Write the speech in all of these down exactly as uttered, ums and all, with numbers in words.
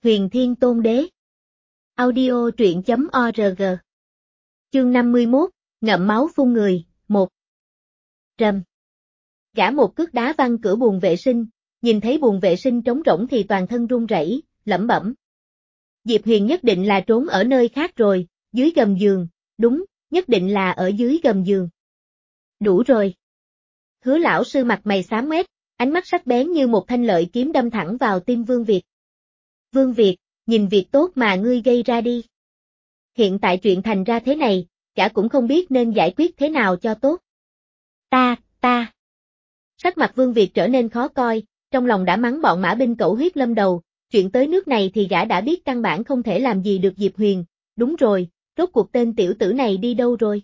Huyền Thiên Tôn Đế. Audio truyện chấm org. Chương năm mươi mốt, ngậm máu phun người, một. Rầm. Gã một cước đá văng cửa buồng vệ sinh, nhìn thấy buồng vệ sinh trống rỗng thì toàn thân run rẩy, lẩm bẩm. Diệp Huyền nhất định là trốn ở nơi khác rồi, dưới gầm giường, đúng, nhất định là ở dưới gầm giường. Đủ rồi. Hứa lão sư mặt mày xám ngoét, ánh mắt sắc bén như một thanh lợi kiếm đâm thẳng vào tim Vương Việt. Vương Việt, nhìn việc tốt mà ngươi gây ra đi. Hiện tại chuyện thành ra thế này, gã cũng không biết nên giải quyết thế nào cho tốt. Ta, ta. Sắc mặt Vương Việt trở nên khó coi, trong lòng đã mắng bọn mã binh cẩu huyết lâm đầu, chuyện tới nước này thì gã đã biết căn bản không thể làm gì được Diệp Huyền, đúng rồi, rốt cuộc tên tiểu tử này đi đâu rồi?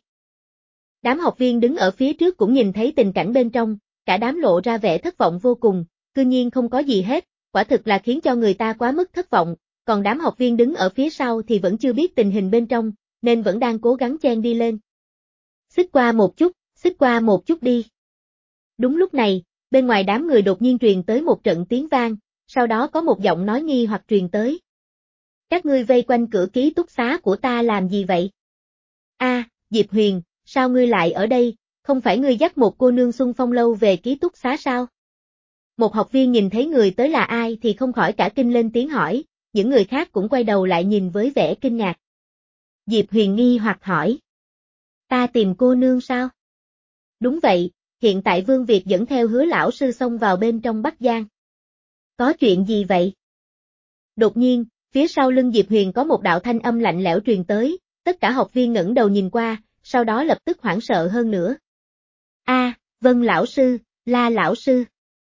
Đám học viên đứng ở phía trước cũng nhìn thấy tình cảnh bên trong, cả đám lộ ra vẻ thất vọng vô cùng, cư nhiên không có gì hết, quả thực là khiến cho người ta quá mức thất vọng, còn đám học viên đứng ở phía sau thì vẫn chưa biết tình hình bên trong, nên vẫn đang cố gắng chen đi lên. Xích qua một chút, xích qua một chút đi. Đúng lúc này, bên ngoài đám người đột nhiên truyền tới một trận tiếng vang, sau đó có một giọng nói nghi hoặc truyền tới. Các ngươi vây quanh cửa ký túc xá của ta làm gì vậy? A, Diệp Huyền, sao ngươi lại ở đây, không phải ngươi dắt một cô nương Xuân Phong lâu về ký túc xá sao? Một học viên nhìn thấy người tới là ai thì không khỏi cả kinh lên tiếng hỏi, những người khác cũng quay đầu lại nhìn với vẻ kinh ngạc. Diệp Huyền nghi hoặc hỏi. Ta tìm cô nương sao? Đúng vậy, hiện tại Vương Việt dẫn theo Hứa lão sư xông vào bên trong Bắc Giang. Có chuyện gì vậy? Đột nhiên, phía sau lưng Diệp Huyền có một đạo thanh âm lạnh lẽo truyền tới, tất cả học viên ngẩng đầu nhìn qua, sau đó lập tức hoảng sợ hơn nữa. A, Vân lão sư, La lão sư.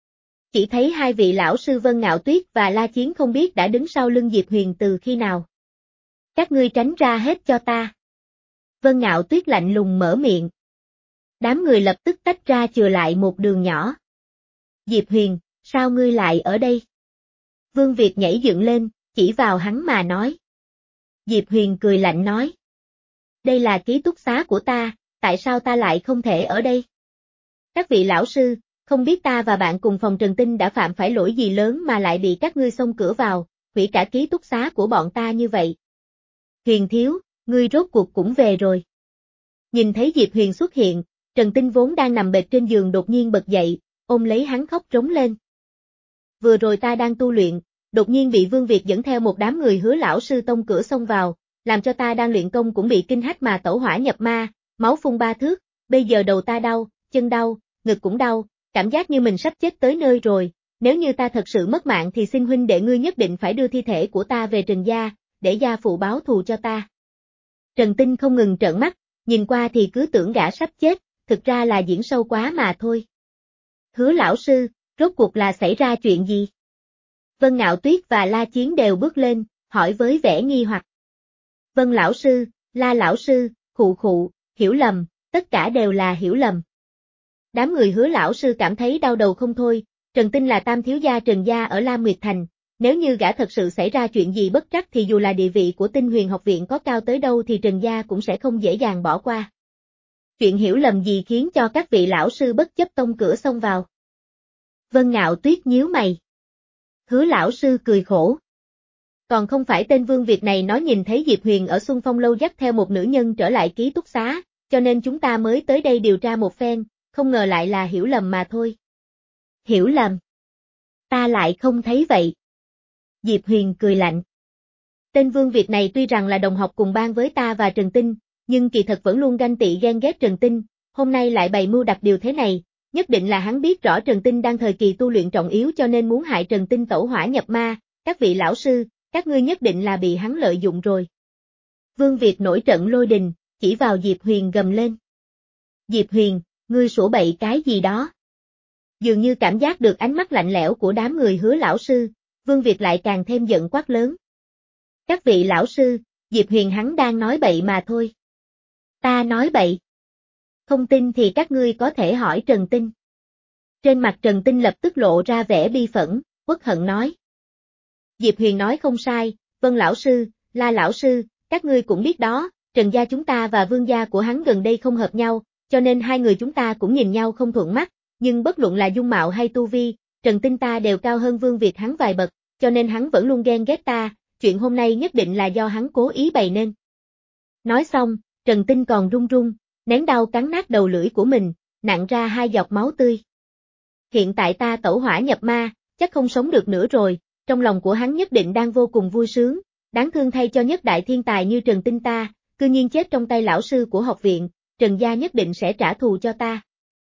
Chỉ thấy hai vị lão sư Vân Ngạo Tuyết và La Chiến không biết đã đứng sau lưng Diệp Huyền từ khi nào. Các ngươi tránh ra hết cho ta. Vân Ngạo Tuyết lạnh lùng mở miệng. Đám người lập tức tách ra chừa lại một đường nhỏ. Diệp Huyền, sao ngươi lại ở đây? Vương Việt nhảy dựng lên, chỉ vào hắn mà nói. Diệp Huyền cười lạnh nói. Đây là ký túc xá của ta, tại sao ta lại không thể ở đây? Các vị lão sư, không biết ta và bạn cùng phòng Trần Tinh đã phạm phải lỗi gì lớn mà lại bị các ngươi xông cửa vào, hủy cả ký túc xá của bọn ta như vậy. Huyền thiếu, ngươi rốt cuộc cũng về rồi. Nhìn thấy Diệp Huyền xuất hiện, Trần Tinh vốn đang nằm bệt trên giường đột nhiên bật dậy, ôm lấy hắn khóc trống lên. Vừa rồi ta đang tu luyện, đột nhiên bị Vương Việt dẫn theo một đám người Hứa lão sư tông cửa xông vào, làm cho ta đang luyện công cũng bị kinh hách mà tẩu hỏa nhập ma, máu phun ba thước, bây giờ đầu ta đau, chân đau, ngực cũng đau, cảm giác như mình sắp chết tới nơi rồi, nếu như ta thật sự mất mạng thì xin huynh đệ ngươi nhất định phải đưa thi thể của ta về Trần gia, để gia phụ báo thù cho ta. Trần Tinh không ngừng trợn mắt, nhìn qua thì cứ tưởng gã sắp chết, thực ra là diễn sâu quá mà thôi. Hứa lão sư, rốt cuộc là xảy ra chuyện gì? Vân Ngạo Tuyết và La Chiến đều bước lên, hỏi với vẻ nghi hoặc. Vân lão sư, La lão sư, khụ khụ, hiểu lầm, tất cả đều là hiểu lầm. Đám người Hứa lão sư cảm thấy đau đầu không thôi, Trần Tinh là tam thiếu gia Trần gia ở Lam Nguyệt Thành, nếu như gã thật sự xảy ra chuyện gì bất trắc thì dù là địa vị của Tinh Huyền học viện có cao tới đâu thì Trần gia cũng sẽ không dễ dàng bỏ qua. Chuyện hiểu lầm gì khiến cho các vị lão sư bất chấp tông cửa xông vào? Vân Ngạo Tuyết nhíu mày. Hứa lão sư cười khổ. Còn không phải tên Vương Việt này nói nhìn thấy Diệp Huyền ở Xuân Phong lâu dắt theo một nữ nhân trở lại ký túc xá, cho nên chúng ta mới tới đây điều tra một phen, không ngờ lại là hiểu lầm mà thôi. Hiểu lầm? Ta lại không thấy vậy. Diệp Huyền cười lạnh. Tên Vương Việt này tuy rằng là đồng học cùng ban với ta và Trần Tinh, nhưng kỳ thật vẫn luôn ganh tị ghen ghét Trần Tinh, hôm nay lại bày mưu đặt điều thế này, nhất định là hắn biết rõ Trần Tinh đang thời kỳ tu luyện trọng yếu cho nên muốn hại Trần Tinh tẩu hỏa nhập ma, các vị lão sư, các ngươi nhất định là bị hắn lợi dụng rồi. Vương Việt nổi trận lôi đình, chỉ vào Diệp Huyền gầm lên. Diệp Huyền, ngươi sủa bậy cái gì đó? Dường như cảm giác được ánh mắt lạnh lẽo của đám người Hứa lão sư, Vương Việt lại càng thêm giận quát lớn. Các vị lão sư, Diệp Huyền hắn đang nói bậy mà thôi. Ta nói bậy. Không tin thì các ngươi có thể hỏi Trần Tinh. Trên mặt Trần Tinh lập tức lộ ra vẻ bi phẫn, uất hận nói. Diệp Huyền nói không sai, Vân lão sư, La lão sư, các ngươi cũng biết đó, Trần gia chúng ta và Vương gia của hắn gần đây không hợp nhau, cho nên hai người chúng ta cũng nhìn nhau không thuận mắt, nhưng bất luận là dung mạo hay tu vi, Trần Tinh ta đều cao hơn Vương Việt hắn vài bậc, cho nên hắn vẫn luôn ghen ghét ta, chuyện hôm nay nhất định là do hắn cố ý bày nên. Nói xong, Trần Tinh còn run run, nén đau cắn nát đầu lưỡi của mình, nặn ra hai giọt máu tươi. Hiện tại ta tẩu hỏa nhập ma, chắc không sống được nữa rồi, trong lòng của hắn nhất định đang vô cùng vui sướng, đáng thương thay cho nhất đại thiên tài như Trần Tinh ta, cư nhiên chết trong tay lão sư của học viện, Trần gia nhất định sẽ trả thù cho ta.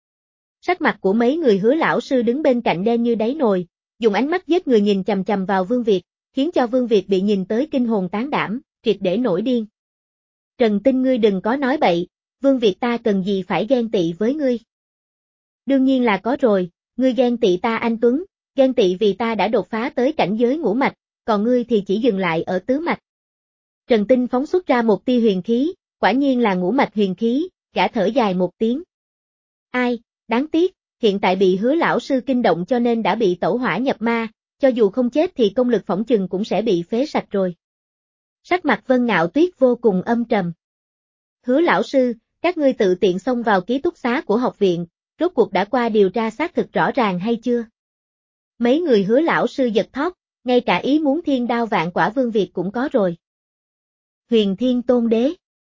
Sắc mặt của mấy người Hứa lão sư đứng bên cạnh đen như đáy nồi, dùng ánh mắt giết người nhìn chằm chằm vào Vương Việt, khiến cho Vương Việt bị nhìn tới kinh hồn tán đảm, triệt để nổi điên. Trần Tinh ngươi đừng có nói bậy, Vương Việt ta cần gì phải ghen tị với ngươi. Đương nhiên là có rồi, ngươi ghen tị ta anh Tuấn, ghen tị vì ta đã đột phá tới cảnh giới ngũ mạch, còn ngươi thì chỉ dừng lại ở tứ mạch. Trần Tinh phóng xuất ra một tia huyền khí, quả nhiên là ngũ mạch huyền khí, gã thở dài một tiếng. Ai, đáng tiếc, hiện tại bị Hứa lão sư kinh động cho nên đã bị tẩu hỏa nhập ma, cho dù không chết thì công lực phỏng chừng cũng sẽ bị phế sạch rồi. Sắc mặt Vân Ngạo Tuyết vô cùng âm trầm. Hứa lão sư, các ngươi tự tiện xông vào ký túc xá của học viện, rốt cuộc đã qua điều tra xác thực rõ ràng hay chưa? Mấy người Hứa lão sư giật thót, ngay cả ý muốn thiên đao vạn quả Vương Việt cũng có rồi. Huyền Thiên Tôn Đế.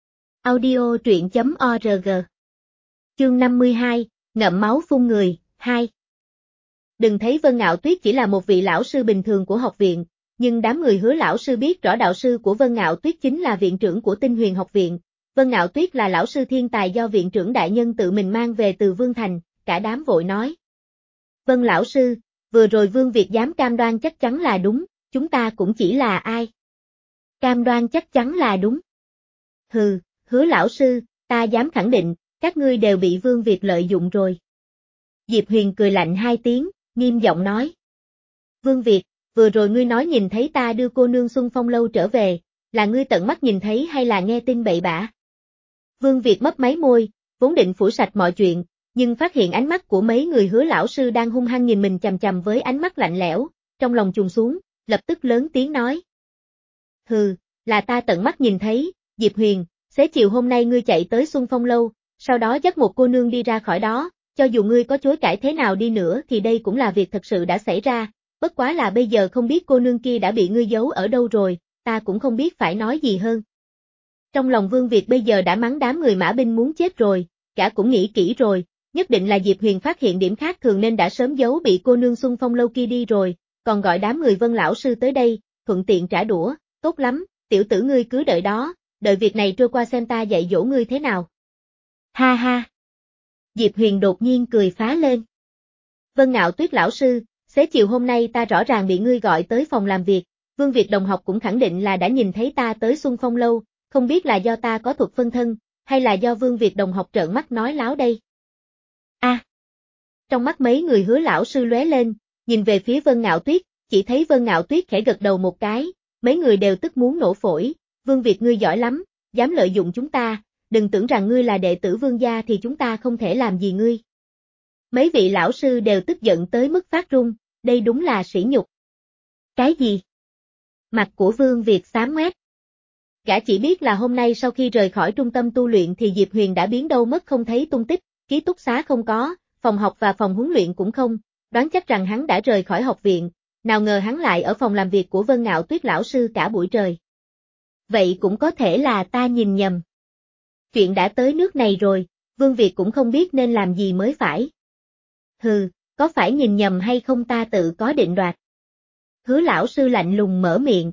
Audio truyện chấm org. Chương năm mươi hai, ngậm máu phun người, hai. Đừng thấy Vân Ngạo Tuyết chỉ là một vị lão sư bình thường của học viện, nhưng đám người Hứa lão sư biết rõ đạo sư của Vân Ngạo Tuyết chính là viện trưởng của Tinh Huyền học viện. Vân Ngạo Tuyết là lão sư thiên tài do viện trưởng đại nhân tự mình mang về từ Vương Thành, cả đám vội nói. Vân lão sư, vừa rồi Vương Việt dám cam đoan chắc chắn là đúng, chúng ta cũng chỉ là ai? Cam đoan chắc chắn là đúng. Hừ, Hứa lão sư, ta dám khẳng định, các ngươi đều bị Vương Việt lợi dụng rồi. Diệp Huyền cười lạnh hai tiếng, nghiêm giọng nói. Vương Việt, vừa rồi ngươi nói nhìn thấy ta đưa cô nương Xuân Phong lâu trở về, là ngươi tận mắt nhìn thấy hay là nghe tin bậy bạ? Vương Việt mấp máy môi, vốn định phủ sạch mọi chuyện, nhưng phát hiện ánh mắt của mấy người Hứa lão sư đang hung hăng nhìn mình chằm chằm với ánh mắt lạnh lẽo, trong lòng trùng xuống, lập tức lớn tiếng nói. Hừ, là ta tận mắt nhìn thấy, Diệp Huyền, xế chiều hôm nay ngươi chạy tới Xuân Phong lâu, sau đó dắt một cô nương đi ra khỏi đó, cho dù ngươi có chối cãi thế nào đi nữa thì đây cũng là việc thật sự đã xảy ra, bất quá là bây giờ không biết cô nương kia đã bị ngươi giấu ở đâu rồi, ta cũng không biết phải nói gì hơn. Trong lòng Vương Việt bây giờ đã mắng đám người mã binh muốn chết rồi, cả cũng nghĩ kỹ rồi, nhất định là Diệp Huyền phát hiện điểm khác thường nên đã sớm giấu bị cô nương Xuân Phong lâu kia đi rồi, còn gọi đám người Vân lão sư tới đây, thuận tiện trả đũa, tốt lắm, tiểu tử ngươi cứ đợi đó, đợi việc này trôi qua xem ta dạy dỗ ngươi thế nào. Ha ha. Diệp Huyền đột nhiên cười phá lên. Vân Ngạo Tuyết lão sư, xế chiều hôm nay ta rõ ràng bị ngươi gọi tới phòng làm việc, Vương Việt đồng học cũng khẳng định là đã nhìn thấy ta tới Xuân Phong lâu, không biết là do ta có thuật phân thân, hay là do Vương Việt đồng học trợn mắt nói láo đây. A. À. Trong mắt mấy người Hứa lão sư lóe lên, nhìn về phía Vân Ngạo Tuyết, chỉ thấy Vân Ngạo Tuyết khẽ gật đầu một cái, mấy người đều tức muốn nổ phổi, Vương Việt ngươi giỏi lắm, dám lợi dụng chúng ta, đừng tưởng rằng ngươi là đệ tử Vương gia thì chúng ta không thể làm gì ngươi. Mấy vị lão sư đều tức giận tới mức phát run, đây đúng là sỉ nhục. Cái gì? Mặt của Vương Việt xám ngoét. Gã chỉ biết là hôm nay sau khi rời khỏi trung tâm tu luyện thì Diệp Huyền đã biến đâu mất không thấy tung tích, ký túc xá không có, phòng học và phòng huấn luyện cũng không, đoán chắc rằng hắn đã rời khỏi học viện, nào ngờ hắn lại ở phòng làm việc của Vân Ngạo Tuyết lão sư cả buổi trời. Vậy cũng có thể là ta nhìn nhầm. Chuyện đã tới nước này rồi, Vương Việt cũng không biết nên làm gì mới phải. Hừ, có phải nhìn nhầm hay không ta tự có định đoạt. Hứa lão sư lạnh lùng mở miệng.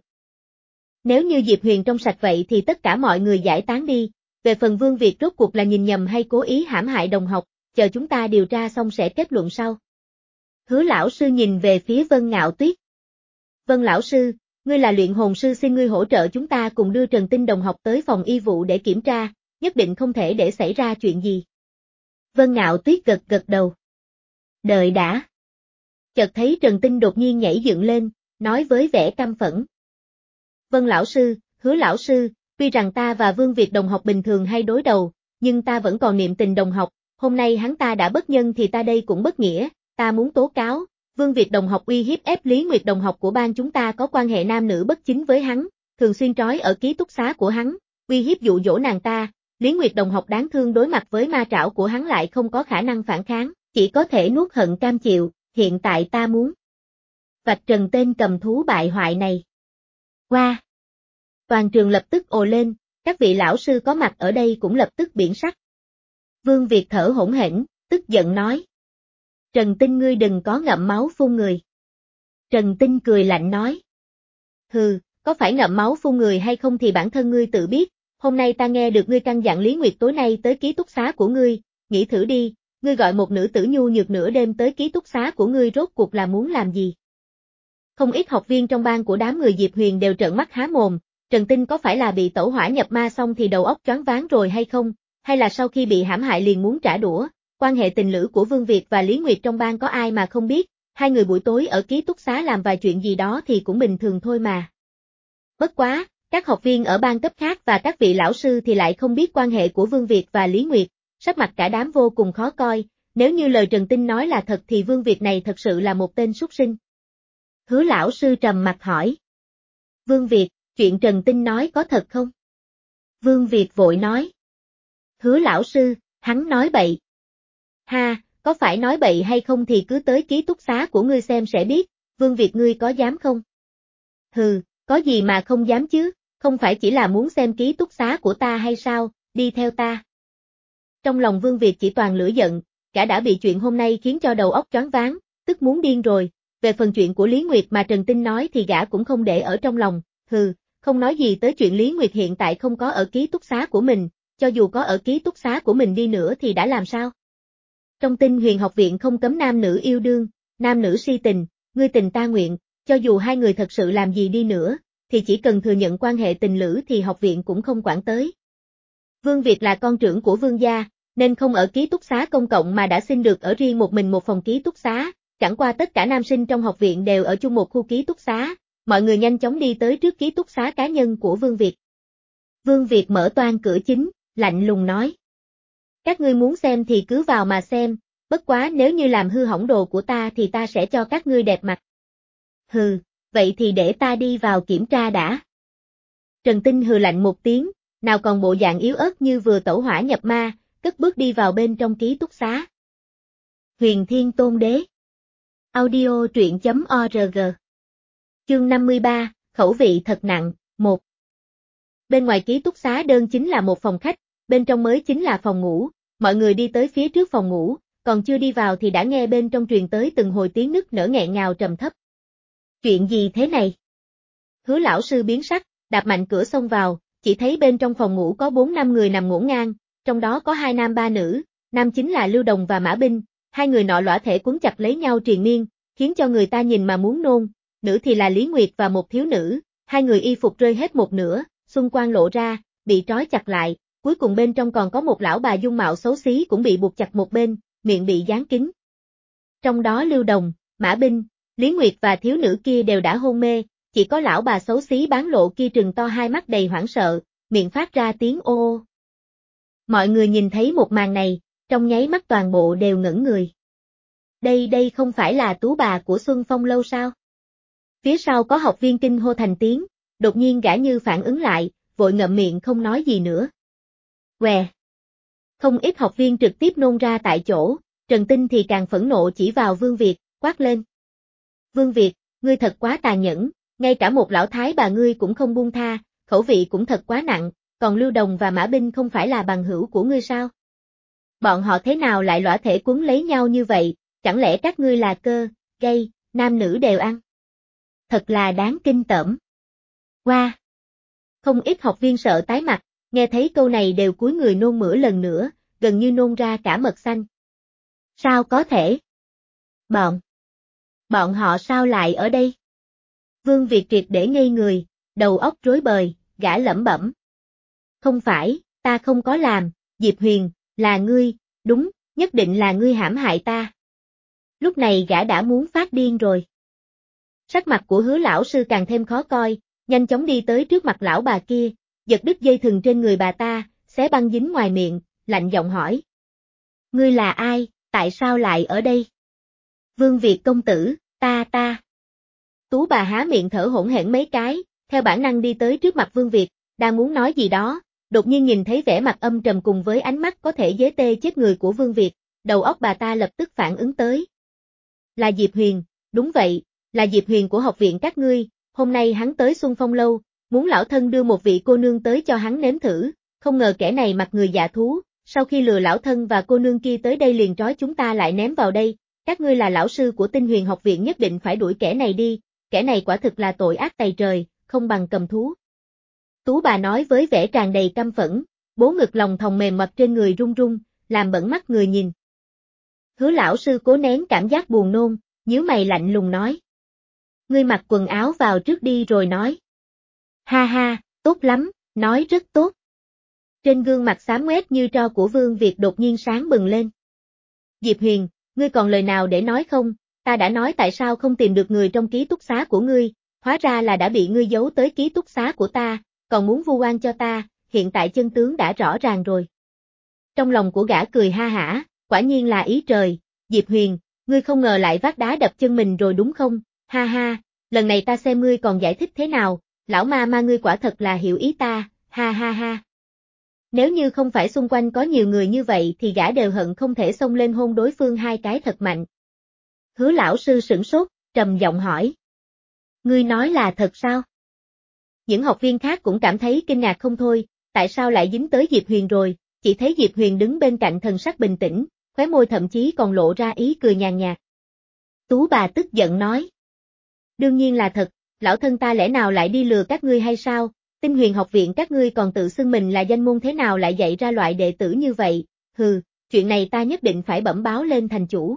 Nếu như Diệp Huyền trong sạch vậy thì tất cả mọi người giải tán đi, về phần Vương Việt rốt cuộc là nhìn nhầm hay cố ý hãm hại đồng học, chờ chúng ta điều tra xong sẽ kết luận sau. Hứa lão sư nhìn về phía Vân Ngạo Tuyết. Vân lão sư, ngươi là luyện hồn sư, xin ngươi hỗ trợ chúng ta cùng đưa Trần Tinh đồng học tới phòng y vụ để kiểm tra, nhất định không thể để xảy ra chuyện gì. Vân Ngạo Tuyết gật gật đầu. Đợi đã. Chợt thấy Trần Tinh đột nhiên nhảy dựng lên, nói với vẻ căm phẫn. Vân lão sư, Hứa lão sư, tuy rằng ta và Vương Việt đồng học bình thường hay đối đầu, nhưng ta vẫn còn niệm tình đồng học, hôm nay hắn ta đã bất nhân thì ta đây cũng bất nghĩa, ta muốn tố cáo, Vương Việt đồng học uy hiếp ép Lý Nguyệt đồng học của ban chúng ta có quan hệ nam nữ bất chính với hắn, thường xuyên trói ở ký túc xá của hắn, uy hiếp dụ dỗ nàng ta, Lý Nguyệt đồng học đáng thương đối mặt với ma trảo của hắn lại không có khả năng phản kháng, chỉ có thể nuốt hận cam chịu, hiện tại ta muốn vạch trần tên cầm thú bại hoại này. Qua. Toàn trường lập tức ồ lên, các vị lão sư có mặt ở đây cũng lập tức biến sắc. Vương Việt thở hổn hển, tức giận nói. Trần Tinh ngươi đừng có ngậm máu phun người. Trần Tinh cười lạnh nói. Hừ, có phải ngậm máu phun người hay không thì bản thân ngươi tự biết, hôm nay ta nghe được ngươi căn dặn Lý Nguyệt tối nay tới ký túc xá của ngươi, nghĩ thử đi, ngươi gọi một nữ tử nhu nhược nửa đêm tới ký túc xá của ngươi rốt cuộc là muốn làm gì? Không ít học viên trong ban của đám người Diệp Huyền đều trợn mắt há mồm, Trần Tinh có phải là bị tẩu hỏa nhập ma xong thì đầu óc choáng váng rồi hay không, hay là sau khi bị hãm hại liền muốn trả đũa, quan hệ tình lữ của Vương Việt và Lý Nguyệt trong ban có ai mà không biết, hai người buổi tối ở ký túc xá làm vài chuyện gì đó thì cũng bình thường thôi mà. Bất quá, các học viên ở ban cấp khác và các vị lão sư thì lại không biết quan hệ của Vương Việt và Lý Nguyệt, sắc mặt cả đám vô cùng khó coi, nếu như lời Trần Tinh nói là thật thì Vương Việt này thật sự là một tên súc sinh. Hứa lão sư trầm mặt hỏi. Vương Việt, chuyện Trần Tinh nói có thật không? Vương Việt vội nói. Hứa lão sư, hắn nói bậy. Ha, có phải nói bậy hay không thì cứ tới ký túc xá của ngươi xem sẽ biết, Vương Việt ngươi có dám không? Hừ, có gì mà không dám chứ, không phải chỉ là muốn xem ký túc xá của ta hay sao, đi theo ta. Trong lòng Vương Việt chỉ toàn lửa giận, cả đã bị chuyện hôm nay khiến cho đầu óc choáng váng, tức muốn điên rồi, về phần chuyện của Lý Nguyệt mà Trần Tinh nói thì gã cũng không để ở trong lòng, hừ, không nói gì tới chuyện Lý Nguyệt hiện tại không có ở ký túc xá của mình, cho dù có ở ký túc xá của mình đi nữa thì đã làm sao? Trong Tinh Huyền học viện không cấm nam nữ yêu đương, nam nữ si tình, ngươi tình ta nguyện, cho dù hai người thật sự làm gì đi nữa, thì chỉ cần thừa nhận quan hệ tình lữ thì học viện cũng không quản tới. Vương Việt là con trưởng của Vương gia, nên không ở ký túc xá công cộng mà đã xin được ở riêng một mình một phòng ký túc xá, chẳng qua tất cả nam sinh trong học viện đều ở chung một khu ký túc xá, mọi người nhanh chóng đi tới trước ký túc xá cá nhân của Vương Việt. Vương Việt mở toang cửa chính, lạnh lùng nói. Các ngươi muốn xem thì cứ vào mà xem, bất quá nếu như làm hư hỏng đồ của ta thì ta sẽ cho các ngươi đẹp mặt. Hừ, vậy thì để ta đi vào kiểm tra đã. Trần Tinh hừ lạnh một tiếng, nào còn bộ dạng yếu ớt như vừa tẩu hỏa nhập ma, cất bước đi vào bên trong ký túc xá. Huyền Thiên Tôn Đế. Audio truyện chấm org. Chương năm mươi ba, khẩu vị thật nặng, một. Bên ngoài ký túc xá đơn chính là một phòng khách, bên trong mới chính là phòng ngủ, mọi người đi tới phía trước phòng ngủ, còn chưa đi vào thì đã nghe bên trong truyền tới từng hồi tiếng nức nở nghẹn ngào trầm thấp. Chuyện gì thế này? Hứa lão sư biến sắc, đạp mạnh cửa xông vào, chỉ thấy bên trong phòng ngủ có bốn năm người nằm ngổn ngang, trong đó có hai nam ba nữ, nam chính là Lưu Đồng và Mã Binh, hai người nọ lõa thể quấn chặt lấy nhau triền miên, khiến cho người ta nhìn mà muốn nôn, nữ thì là Lý Nguyệt và một thiếu nữ, hai người y phục rơi hết một nửa, xung quanh lộ ra, bị trói chặt lại, cuối cùng bên trong còn có một lão bà dung mạo xấu xí cũng bị buộc chặt một bên, miệng bị dán kín. Trong đó Lưu Đồng, Mã Binh, Lý Nguyệt và thiếu nữ kia đều đã hôn mê, chỉ có lão bà xấu xí bán lộ kia trừng to hai mắt đầy hoảng sợ, miệng phát ra tiếng ô ô. Mọi người nhìn thấy một màn này, trong nháy mắt toàn bộ đều ngẩn người. Đây đây không phải là tú bà của Xuân Phong lâu sao? Phía sau có học viên kinh hô thành tiếng, đột nhiên gã như phản ứng lại, vội ngậm miệng không nói gì nữa. Què! Không ít học viên trực tiếp nôn ra tại chỗ, Trần Tinh thì càng phẫn nộ chỉ vào Vương Việt, quát lên. Vương Việt, ngươi thật quá tàn nhẫn, ngay cả một lão thái bà ngươi cũng không buông tha, khẩu vị cũng thật quá nặng, còn Lưu Đồng và Mã Binh không phải là bằng hữu của ngươi sao? Bọn họ thế nào lại lõa thể quấn lấy nhau như vậy, chẳng lẽ các ngươi là cơ, gay, nam nữ đều ăn? Thật là đáng kinh tởm. Qua! Wow. Không ít học viên sợ tái mặt, nghe thấy câu này đều cúi người nôn mửa lần nữa, gần như nôn ra cả mật xanh. Sao có thể? Bọn! Bọn họ sao lại ở đây? Vương Việt triệt để ngây người, đầu óc rối bời, gã lẩm bẩm. Không phải, ta không có làm, Diệp Huyền, là ngươi, đúng, nhất định là ngươi hãm hại ta. Lúc này gã đã muốn phát điên rồi. Sắc mặt của Hứa lão sư càng thêm khó coi, nhanh chóng đi tới trước mặt lão bà kia, giật đứt dây thừng trên người bà ta, xé băng dính ngoài miệng, lạnh giọng hỏi. Ngươi là ai, tại sao lại ở đây? Vương Việt công tử, ta ta. Tú bà há miệng thở hổn hển mấy cái, theo bản năng đi tới trước mặt Vương Việt, đang muốn nói gì đó, đột nhiên nhìn thấy vẻ mặt âm trầm cùng với ánh mắt có thể dế tê chết người của Vương Việt, đầu óc bà ta lập tức phản ứng tới. Là Diệp Huyền, đúng vậy, là Diệp Huyền của học viện các ngươi, hôm nay hắn tới Xuân Phong Lâu, muốn lão thân đưa một vị cô nương tới cho hắn nếm thử, không ngờ kẻ này mặt người dạ thú, sau khi lừa lão thân và cô nương kia tới đây liền trói chúng ta lại ném vào đây, các ngươi là lão sư của Tinh Huyền học viện nhất định phải đuổi kẻ này đi, kẻ này quả thực là tội ác tày trời, không bằng cầm thú. Tú bà nói với vẻ tràn đầy căm phẫn, bố ngực lòng thòng mềm mập trên người run run, làm bẩn mắt người nhìn. Hứa lão sư cố nén cảm giác buồn nôn, nhíu mày lạnh lùng nói. Ngươi mặc quần áo vào trước đi rồi nói. Ha ha, tốt lắm, nói rất tốt. Trên gương mặt xám ngoét như tro của Vương Việt đột nhiên sáng bừng lên. Diệp Huyền, ngươi còn lời nào để nói không? Ta đã nói tại sao không tìm được người trong ký túc xá của ngươi, hóa ra là đã bị ngươi giấu tới ký túc xá của ta, còn muốn vu oan cho ta, hiện tại chân tướng đã rõ ràng rồi. Trong lòng của gã cười ha hả, quả nhiên là ý trời, Diệp Huyền, ngươi không ngờ lại vác đá đập chân mình rồi đúng không? Ha ha, lần này ta xem ngươi còn giải thích thế nào, lão ma ma ngươi quả thật là hiểu ý ta, ha ha ha. Nếu như không phải xung quanh có nhiều người như vậy thì gã đều hận không thể xông lên hôn đối phương hai cái thật mạnh. Hứa lão sư sửng sốt, trầm giọng hỏi. Ngươi nói là thật sao? Những học viên khác cũng cảm thấy kinh ngạc không thôi, tại sao lại dính tới Diệp Huyền rồi, chỉ thấy Diệp Huyền đứng bên cạnh thần sắc bình tĩnh, khóe môi thậm chí còn lộ ra ý cười nhàn nhạt. Tú bà tức giận nói. Đương nhiên là thật, lão thân ta lẽ nào lại đi lừa các ngươi hay sao, Tinh Huyền học viện các ngươi còn tự xưng mình là danh môn thế nào lại dạy ra loại đệ tử như vậy, hừ, chuyện này ta nhất định phải bẩm báo lên thành chủ.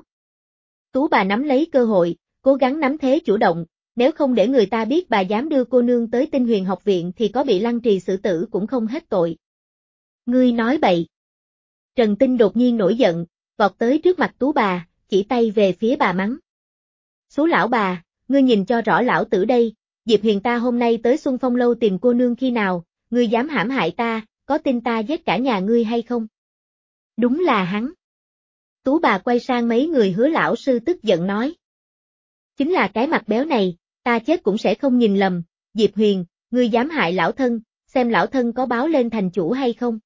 Tú bà nắm lấy cơ hội, cố gắng nắm thế chủ động, nếu không để người ta biết bà dám đưa cô nương tới Tinh Huyền học viện thì có bị lăng trì xử tử cũng không hết tội. Ngươi nói bậy. Trần Tinh đột nhiên nổi giận, vọt tới trước mặt Tú bà, chỉ tay về phía bà mắng. Số lão bà, ngươi nhìn cho rõ lão tử đây, Diệp Huyền ta hôm nay tới Xuân Phong Lâu tìm cô nương khi nào, ngươi dám hãm hại ta, có tin ta giết cả nhà ngươi hay không? Đúng là hắn. Tú bà quay sang mấy người Hứa lão sư tức giận nói. Chính là cái mặt béo này, ta chết cũng sẽ không nhìn lầm, Diệp Huyền, ngươi dám hại lão thân, xem lão thân có báo lên thành chủ hay không?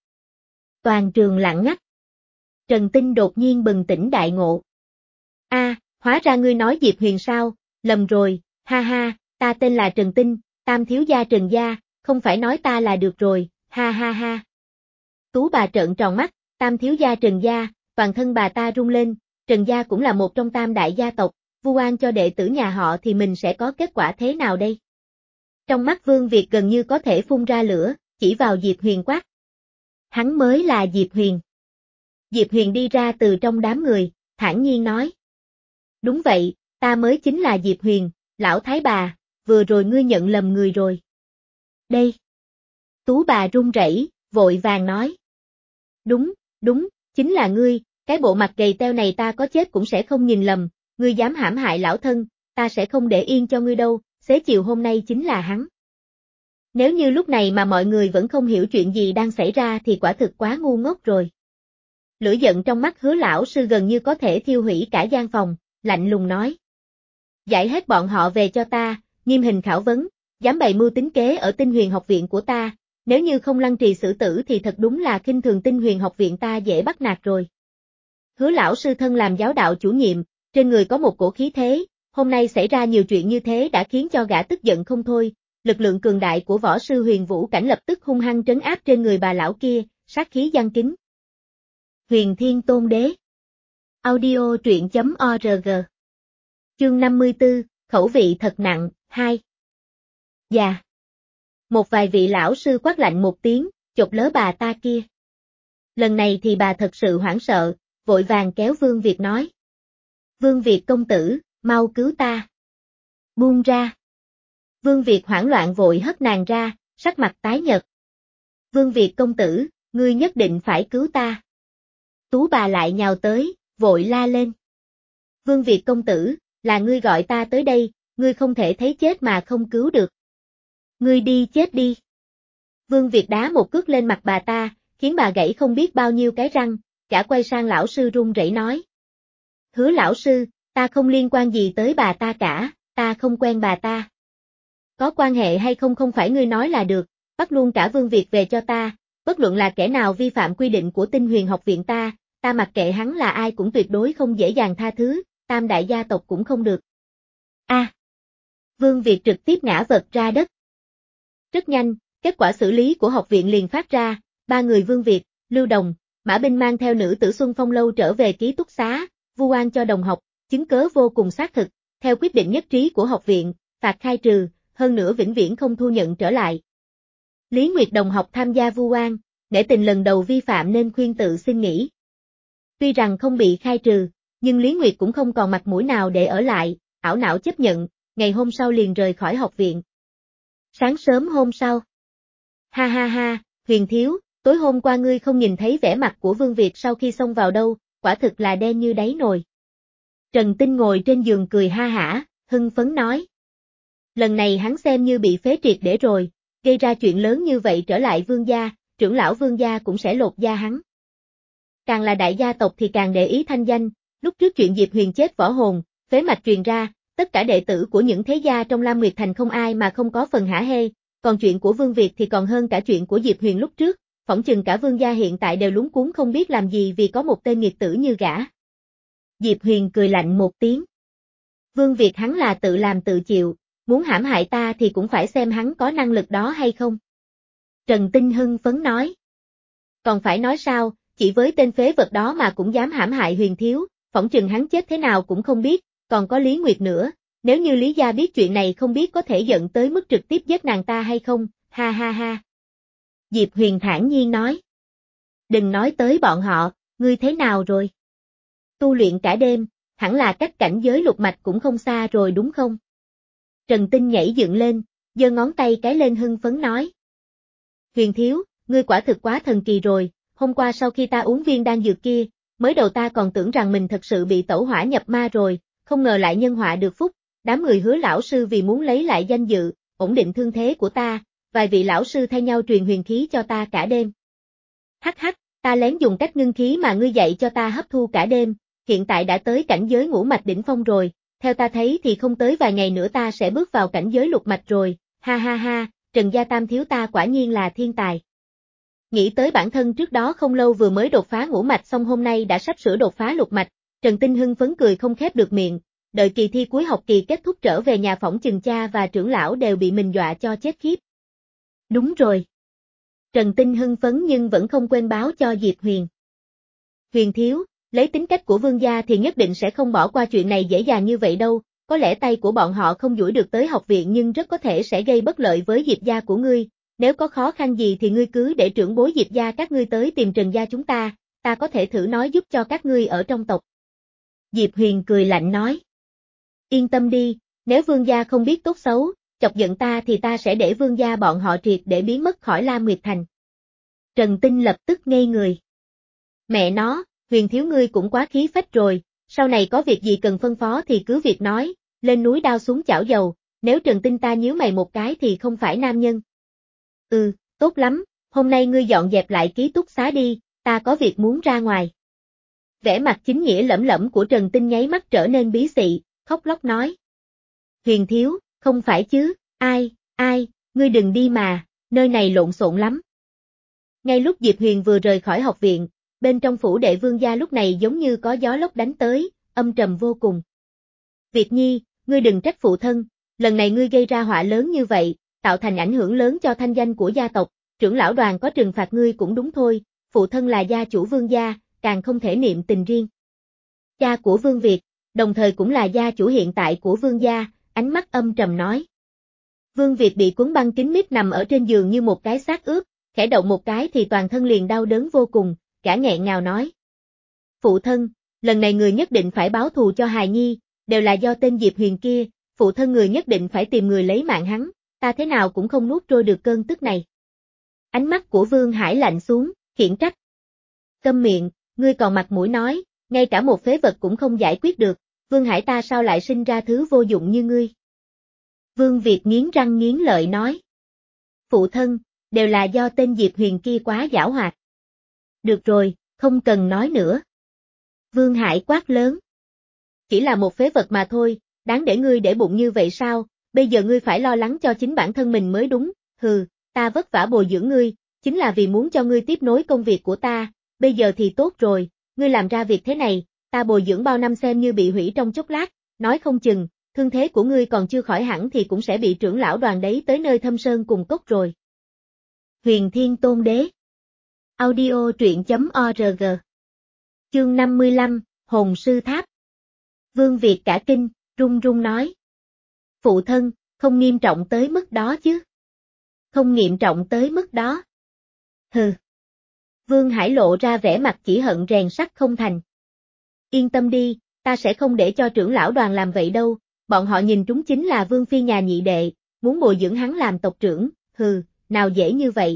Toàn trường lặng ngắt. Trần Tinh đột nhiên bừng tỉnh đại ngộ. A, à, hóa ra ngươi nói Diệp Huyền sao, lầm rồi, ha ha, ta tên là Trần Tinh, tam thiếu gia Trần gia, không phải nói ta là được rồi, ha ha ha. Tú bà trợn tròn mắt, tam thiếu gia Trần gia, toàn thân bà ta rung lên, Trần gia cũng là một trong tam đại gia tộc, vu oan cho đệ tử nhà họ thì mình sẽ có kết quả thế nào đây? Trong mắt Vương Việt gần như có thể phun ra lửa, chỉ vào Diệp Huyền quát. Hắn mới là Diệp Huyền. Diệp Huyền đi ra từ trong đám người, thản nhiên nói. Đúng vậy, ta mới chính là Diệp Huyền, lão thái bà, vừa rồi ngươi nhận lầm người rồi. Đây. Tú bà run rẩy, vội vàng nói. Đúng, đúng, chính là ngươi, cái bộ mặt gầy teo này ta có chết cũng sẽ không nhìn lầm, ngươi dám hãm hại lão thân, ta sẽ không để yên cho ngươi đâu, xế chiều hôm nay chính là hắn. Nếu như lúc này mà mọi người vẫn không hiểu chuyện gì đang xảy ra thì quả thực quá ngu ngốc rồi. Lửa giận trong mắt Hứa lão sư gần như có thể thiêu hủy cả gian phòng, lạnh lùng nói. Giải hết bọn họ về cho ta, nghiêm hình khảo vấn, dám bày mưu tính kế ở Tinh Huyền học viện của ta, nếu như không lăng trì xử tử thì thật đúng là khinh thường Tinh Huyền học viện ta dễ bắt nạt rồi. Hứa lão sư thân làm giáo đạo chủ nhiệm, trên người có một cổ khí thế, hôm nay xảy ra nhiều chuyện như thế đã khiến cho gã tức giận không thôi, lực lượng cường đại của võ sư Huyền Vũ Cảnh lập tức hung hăng trấn áp trên người bà lão kia, sát khí giăng kính. Huyền Thiên Tôn Đế. Audio truyện chấm org. Chương năm mươi tư, khẩu vị thật nặng, hai. Dạ. Một vài vị lão sư quát lạnh một tiếng, chộp lớ bà ta kia. Lần này thì bà thật sự hoảng sợ, vội vàng kéo Vương Việt nói. Vương Việt công tử, mau cứu ta. Buông ra. Vương Việt hoảng loạn vội hất nàng ra, sắc mặt tái nhợt. Vương Việt công tử, ngươi nhất định phải cứu ta. Tú bà lại nhào tới, vội la lên. Vương Việt công tử, là ngươi gọi ta tới đây, ngươi không thể thấy chết mà không cứu được. Ngươi đi chết đi. Vương Việt đá một cước lên mặt bà ta, khiến bà gãy không biết bao nhiêu cái răng, cả quay sang lão sư run rẩy nói. Hứa lão sư, ta không liên quan gì tới bà ta cả, ta không quen bà ta. Có quan hệ hay không không phải ngươi nói là được, bắt luôn cả Vương Việt về cho ta, bất luận là kẻ nào vi phạm quy định của Tinh Huyền học viện ta, ta mặc kệ hắn là ai cũng tuyệt đối không dễ dàng tha thứ, tam đại gia tộc cũng không được. A. À, Vương Việt trực tiếp ngã vật ra đất. Rất nhanh, kết quả xử lý của học viện liền phát ra, ba người Vương Việt, Lưu Đồng, Mã Binh mang theo nữ tử Xuân Phong Lâu trở về ký túc xá, vu oan cho đồng học, chứng cớ vô cùng xác thực, theo quyết định nhất trí của học viện, phạt khai trừ, hơn nữa vĩnh viễn không thu nhận trở lại. Lý Nguyệt đồng học tham gia vu oan, nể tình lần đầu vi phạm nên khuyên tự xin nghỉ. Tuy rằng không bị khai trừ, nhưng Lý Nguyệt cũng không còn mặt mũi nào để ở lại, ảo não chấp nhận, ngày hôm sau liền rời khỏi học viện. Sáng sớm hôm sau. Ha ha ha, Huyền thiếu, tối hôm qua ngươi không nhìn thấy vẻ mặt của Vương Việt sau khi xông vào đâu, quả thực là đen như đáy nồi. Trần Tinh ngồi trên giường cười ha hả, hưng phấn nói. Lần này hắn xem như bị phế triệt để rồi, gây ra chuyện lớn như vậy trở lại Vương gia, trưởng lão Vương gia cũng sẽ lột da hắn. Càng là đại gia tộc thì càng để ý thanh danh, lúc trước chuyện Diệp Huyền chết võ hồn, phế mạch truyền ra, tất cả đệ tử của những thế gia trong Lam Nguyệt Thành không ai mà không có phần hả hê, còn chuyện của Vương Việt thì còn hơn cả chuyện của Diệp Huyền lúc trước, phỏng chừng cả Vương gia hiện tại đều lúng cuống không biết làm gì vì có một tên nghiệt tử như gã. Diệp Huyền cười lạnh một tiếng. Vương Việt hắn là tự làm tự chịu, muốn hãm hại ta thì cũng phải xem hắn có năng lực đó hay không. Trần Tinh hưng phấn nói. Còn phải nói sao, chỉ với tên phế vật đó mà cũng dám hãm hại Huyền thiếu, phỏng chừng hắn chết thế nào cũng không biết, còn có Lý Nguyệt nữa, nếu như Lý gia biết chuyện này không biết có thể giận tới mức trực tiếp giết nàng ta hay không, ha ha ha. Diệp Huyền thản nhiên nói. Đừng nói tới bọn họ, ngươi thế nào rồi? Tu luyện cả đêm, hẳn là cách cảnh giới lục mạch cũng không xa rồi đúng không? Trần Tinh nhảy dựng lên, giơ ngón tay cái lên hưng phấn nói. Huyền thiếu, ngươi quả thực quá thần kỳ rồi, hôm qua sau khi ta uống viên đan dược kia, mới đầu ta còn tưởng rằng mình thật sự bị tẩu hỏa nhập ma rồi, không ngờ lại nhân họa được phúc, đám người Hứa lão sư vì muốn lấy lại danh dự, ổn định thương thế của ta, vài vị lão sư thay nhau truyền huyền khí cho ta cả đêm. Hắc hắc, ta lén dùng cách ngưng khí mà ngươi dạy cho ta hấp thu cả đêm, hiện tại đã tới cảnh giới ngũ mạch đỉnh phong rồi, theo ta thấy thì không tới vài ngày nữa ta sẽ bước vào cảnh giới lục mạch rồi, ha ha ha, Trần Gia Tam thiếu ta quả nhiên là thiên tài. Nghĩ tới bản thân trước đó không lâu vừa mới đột phá ngũ mạch xong hôm nay đã sắp sửa đột phá lục mạch, Trần Tinh hưng phấn cười không khép được miệng, đợi kỳ thi cuối học kỳ kết thúc trở về nhà phỏng chừng cha và trưởng lão đều bị mình dọa cho chết khiếp. Đúng rồi. Trần Tinh hưng phấn nhưng vẫn không quên báo cho Diệp Huyền. Huyền thiếu, lấy tính cách của Vương gia thì nhất định sẽ không bỏ qua chuyện này dễ dàng như vậy đâu, có lẽ tay của bọn họ không duỗi được tới học viện nhưng rất có thể sẽ gây bất lợi với Diệp gia của ngươi, nếu có khó khăn gì thì ngươi cứ để trưởng bối Diệp gia các ngươi tới tìm Trần gia chúng ta, ta có thể thử nói giúp cho các ngươi ở trong tộc. Diệp Huyền cười lạnh nói. Yên tâm đi, nếu Vương gia không biết tốt xấu, chọc giận ta thì ta sẽ để Vương gia bọn họ triệt để biến mất khỏi Lam Nguyệt Thành. Trần Tinh lập tức ngây người. Mẹ nó, Huyền thiếu ngươi cũng quá khí phách rồi, sau này có việc gì cần phân phó thì cứ việc nói, lên núi đao xuống chảo dầu, nếu Trần Tinh ta nhíu mày một cái thì không phải nam nhân. Ừ, tốt lắm, hôm nay ngươi dọn dẹp lại ký túc xá đi, ta có việc muốn ra ngoài. Vẻ mặt chính nghĩa lẫm lẫm của Trần Tinh nháy mắt trở nên bí xị, khóc lóc nói. Huyền thiếu, không phải chứ, ai, ai, ngươi đừng đi mà, nơi này lộn xộn lắm. Ngay lúc Diệp Huyền vừa rời khỏi học viện, bên trong phủ đệ Vương gia lúc này giống như có gió lốc đánh tới, âm trầm vô cùng. Việt Nhi, ngươi đừng trách phụ thân, lần này ngươi gây ra họa lớn như vậy, tạo thành ảnh hưởng lớn cho thanh danh của gia tộc, trưởng lão đoàn có trừng phạt ngươi cũng đúng thôi, phụ thân là gia chủ Vương gia, càng không thể niệm tình riêng. Cha của Vương Việt, đồng thời cũng là gia chủ hiện tại của Vương gia, ánh mắt âm trầm nói. Vương Việt bị cuốn băng kín mít nằm ở trên giường như một cái xác ướp, khẽ động một cái thì toàn thân liền đau đớn vô cùng, gã nghẹn ngào nói. Phụ thân, lần này người nhất định phải báo thù cho hài nhi, đều là do tên Diệp Huyền kia, phụ thân người nhất định phải tìm người lấy mạng hắn, ta thế nào cũng không nuốt trôi được cơn tức này. Ánh mắt của Vương Hải lạnh xuống, khiển trách. Câm miệng, ngươi còn mặt mũi nói, ngay cả một phế vật cũng không giải quyết được, Vương Hải ta sao lại sinh ra thứ vô dụng như ngươi. Vương Việt nghiến răng nghiến lợi nói. Phụ thân, đều là do tên Diệp Huyền kia quá giảo hoạt. Được rồi, không cần nói nữa. Vương Hải quát lớn. Chỉ là một phế vật mà thôi, đáng để ngươi để bụng như vậy sao, bây giờ ngươi phải lo lắng cho chính bản thân mình mới đúng, hừ, ta vất vả bồi dưỡng ngươi, chính là vì muốn cho ngươi tiếp nối công việc của ta, bây giờ thì tốt rồi, ngươi làm ra việc thế này, ta bồi dưỡng bao năm xem như bị hủy trong chốc lát, nói không chừng, thương thế của ngươi còn chưa khỏi hẳn thì cũng sẽ bị trưởng lão đoàn đấy tới nơi thâm sơn cùng cốc rồi. Huyền Thiên Tôn Đế. Audio truyện chấm org. Chương năm mươi lăm, Hồn Sư Tháp. Vương Việt cả kinh, run run nói. Phụ thân, không nghiêm trọng tới mức đó chứ. Không nghiêm trọng tới mức đó. Hừ. Vương Hải lộ ra vẻ mặt chỉ hận rèn sắt không thành. Yên tâm đi, ta sẽ không để cho trưởng lão đoàn làm vậy đâu, bọn họ nhìn trúng chính là Vương Phi nhà nhị đệ, muốn bồi dưỡng hắn làm tộc trưởng, hừ, nào dễ như vậy.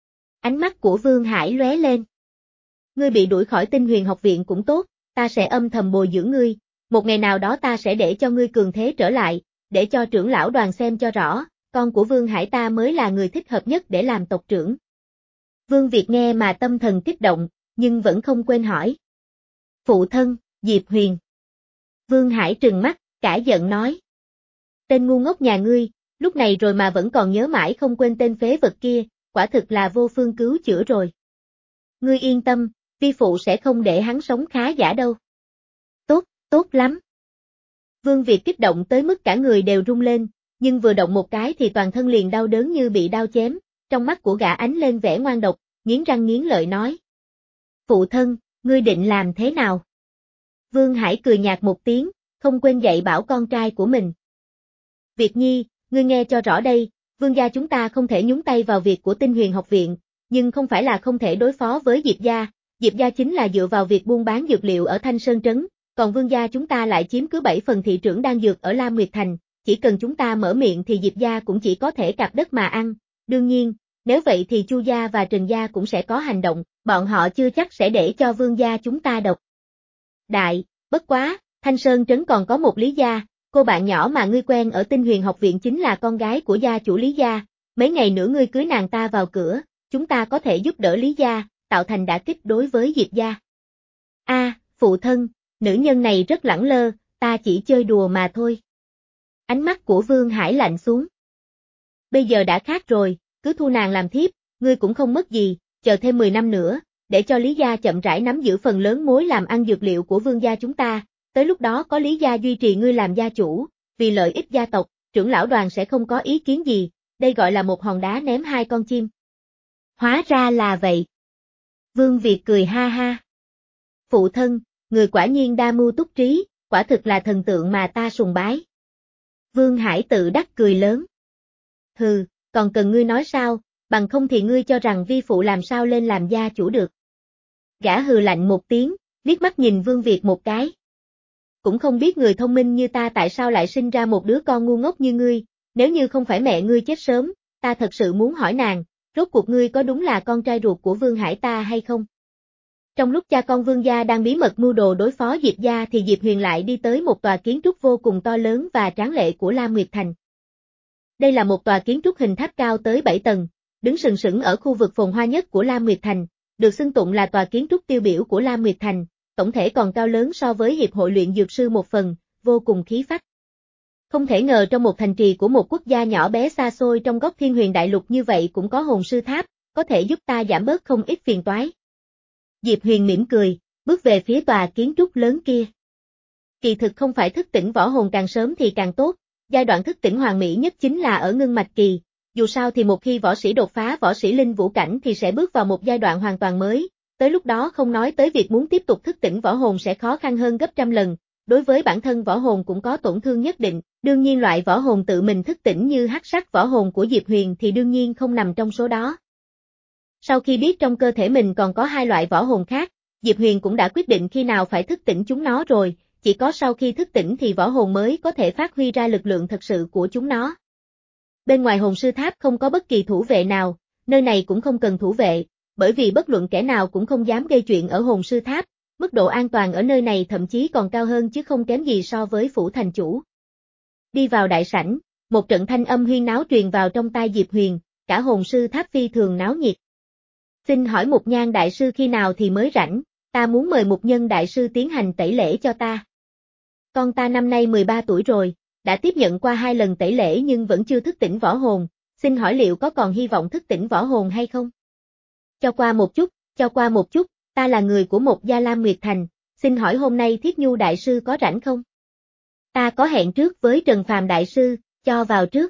Ánh mắt của Vương Hải lóe lên. Ngươi bị đuổi khỏi Tinh Huyền học viện cũng tốt, ta sẽ âm thầm bồi dưỡng ngươi, một ngày nào đó ta sẽ để cho ngươi cường thế trở lại, để cho trưởng lão đoàn xem cho rõ, con của Vương Hải ta mới là người thích hợp nhất để làm tộc trưởng. Vương Việt nghe mà tâm thần kích động, nhưng vẫn không quên hỏi. Phụ thân, Diệp Huyền. Vương Hải trừng mắt, cả giận nói. Tên ngu ngốc nhà ngươi, lúc này rồi mà vẫn còn nhớ mãi không quên tên phế vật kia, quả thực là vô phương cứu chữa rồi. Ngươi yên tâm, vi phụ sẽ không để hắn sống khá giả đâu. Tốt, tốt lắm. Vương Việt kích động tới mức cả người đều rung lên, nhưng vừa động một cái thì toàn thân liền đau đớn như bị đao chém, trong mắt của gã ánh lên vẻ ngoan độc, nghiến răng nghiến lợi nói. Phụ thân, ngươi định làm thế nào? Vương Hải cười nhạt một tiếng, không quên dạy bảo con trai của mình. Việt Nhi, ngươi nghe cho rõ đây, Vương gia chúng ta không thể nhúng tay vào việc của Tinh Huyền học viện, nhưng không phải là không thể đối phó với Diệp gia, Diệp gia chính là dựa vào việc buôn bán dược liệu ở Thanh Sơn Trấn, còn Vương gia chúng ta lại chiếm cứ bảy phần thị trưởng đan dược ở Lam Nguyệt Thành, chỉ cần chúng ta mở miệng thì Diệp gia cũng chỉ có thể cạp đất mà ăn, đương nhiên, nếu vậy thì Chu gia và Trần gia cũng sẽ có hành động, bọn họ chưa chắc sẽ để cho Vương gia chúng ta độc. Đại, bất quá, Thanh Sơn Trấn còn có một Lý gia, cô bạn nhỏ mà ngươi quen ở Tinh Huyền học viện chính là con gái của gia chủ Lý gia, mấy ngày nữa ngươi cưới nàng ta vào cửa, chúng ta có thể giúp đỡ Lý gia, tạo thành đả kích đối với Diệp gia. A, à, phụ thân, nữ nhân này rất lẳng lơ, ta chỉ chơi đùa mà thôi. Ánh mắt của Vương Hải lạnh xuống. Bây giờ đã khác rồi, cứ thu nàng làm thiếp, ngươi cũng không mất gì, chờ thêm mười năm nữa, để cho Lý gia chậm rãi nắm giữ phần lớn mối làm ăn dược liệu của Vương gia chúng ta, tới lúc đó có Lý gia duy trì ngươi làm gia chủ, vì lợi ích gia tộc, trưởng lão đoàn sẽ không có ý kiến gì, đây gọi là một hòn đá ném hai con chim. Hóa ra là vậy. Vương Việt cười ha ha. Phụ thân, người quả nhiên đa mưu túc trí, quả thực là thần tượng mà ta sùng bái. Vương Hải tự đắc cười lớn. Hừ, còn cần ngươi nói sao, bằng không thì ngươi cho rằng vi phụ làm sao lên làm gia chủ được. Gã hừ lạnh một tiếng, liếc mắt nhìn Vương Việt một cái. Cũng không biết người thông minh như ta tại sao lại sinh ra một đứa con ngu ngốc như ngươi, nếu như không phải mẹ ngươi chết sớm, ta thật sự muốn hỏi nàng, rốt cuộc ngươi có đúng là con trai ruột của Vương Hải ta hay không? Trong lúc cha con Vương gia đang bí mật mưu đồ đối phó Diệp gia thì Diệp Huyền lại đi tới một tòa kiến trúc vô cùng to lớn và tráng lệ của Lam Nguyệt Thành. Đây là một tòa kiến trúc hình tháp cao tới bảy tầng, đứng sừng sững ở khu vực phồn hoa nhất của Lam Nguyệt Thành, được xưng tụng là tòa kiến trúc tiêu biểu của Lam Nguyệt Thành, tổng thể còn cao lớn so với hiệp hội luyện dược sư một phần, vô cùng khí phách. Không thể ngờ trong một thành trì của một quốc gia nhỏ bé xa xôi trong góc Thiên Huyền Đại Lục như vậy cũng có hồn sư tháp, có thể giúp ta giảm bớt không ít phiền toái. Diệp Huyền mỉm cười, bước về phía tòa kiến trúc lớn kia. Kỳ thực không phải thức tỉnh võ hồn càng sớm thì càng tốt, giai đoạn thức tỉnh hoàn mỹ nhất chính là ở ngưng mạch kỳ, dù sao thì một khi võ sĩ đột phá võ sĩ linh vũ cảnh thì sẽ bước vào một giai đoạn hoàn toàn mới, tới lúc đó không nói tới việc muốn tiếp tục thức tỉnh võ hồn sẽ khó khăn hơn gấp trăm lần, đối với bản thân võ hồn cũng có tổn thương nhất định, đương nhiên loại võ hồn tự mình thức tỉnh như hắc sắc võ hồn của Diệp Huyền thì đương nhiên không nằm trong số đó. Sau khi biết trong cơ thể mình còn có hai loại võ hồn khác, Diệp Huyền cũng đã quyết định khi nào phải thức tỉnh chúng nó rồi, chỉ có sau khi thức tỉnh thì võ hồn mới có thể phát huy ra lực lượng thật sự của chúng nó. Bên ngoài hồn sư tháp không có bất kỳ thủ vệ nào, nơi này cũng không cần thủ vệ, bởi vì bất luận kẻ nào cũng không dám gây chuyện ở hồn sư tháp, mức độ an toàn ở nơi này thậm chí còn cao hơn chứ không kém gì so với phủ thành chủ. Đi vào đại sảnh, một trận thanh âm huyên náo truyền vào trong tai Diệp Huyền, cả hồn sư tháp phi thường náo nhiệt. Xin hỏi Mục Nhan đại sư khi nào thì mới rảnh, ta muốn mời Mục Nhân đại sư tiến hành tẩy lễ cho ta. Con ta năm nay mười ba tuổi rồi, đã tiếp nhận qua hai lần tẩy lễ nhưng vẫn chưa thức tỉnh võ hồn, xin hỏi liệu có còn hy vọng thức tỉnh võ hồn hay không? Cho qua một chút, cho qua một chút, ta là người của một gia Lam Nguyệt Thành, xin hỏi hôm nay Thiết Nhu đại sư có rảnh không? Ta có hẹn trước với Trần Phàm đại sư, cho vào trước.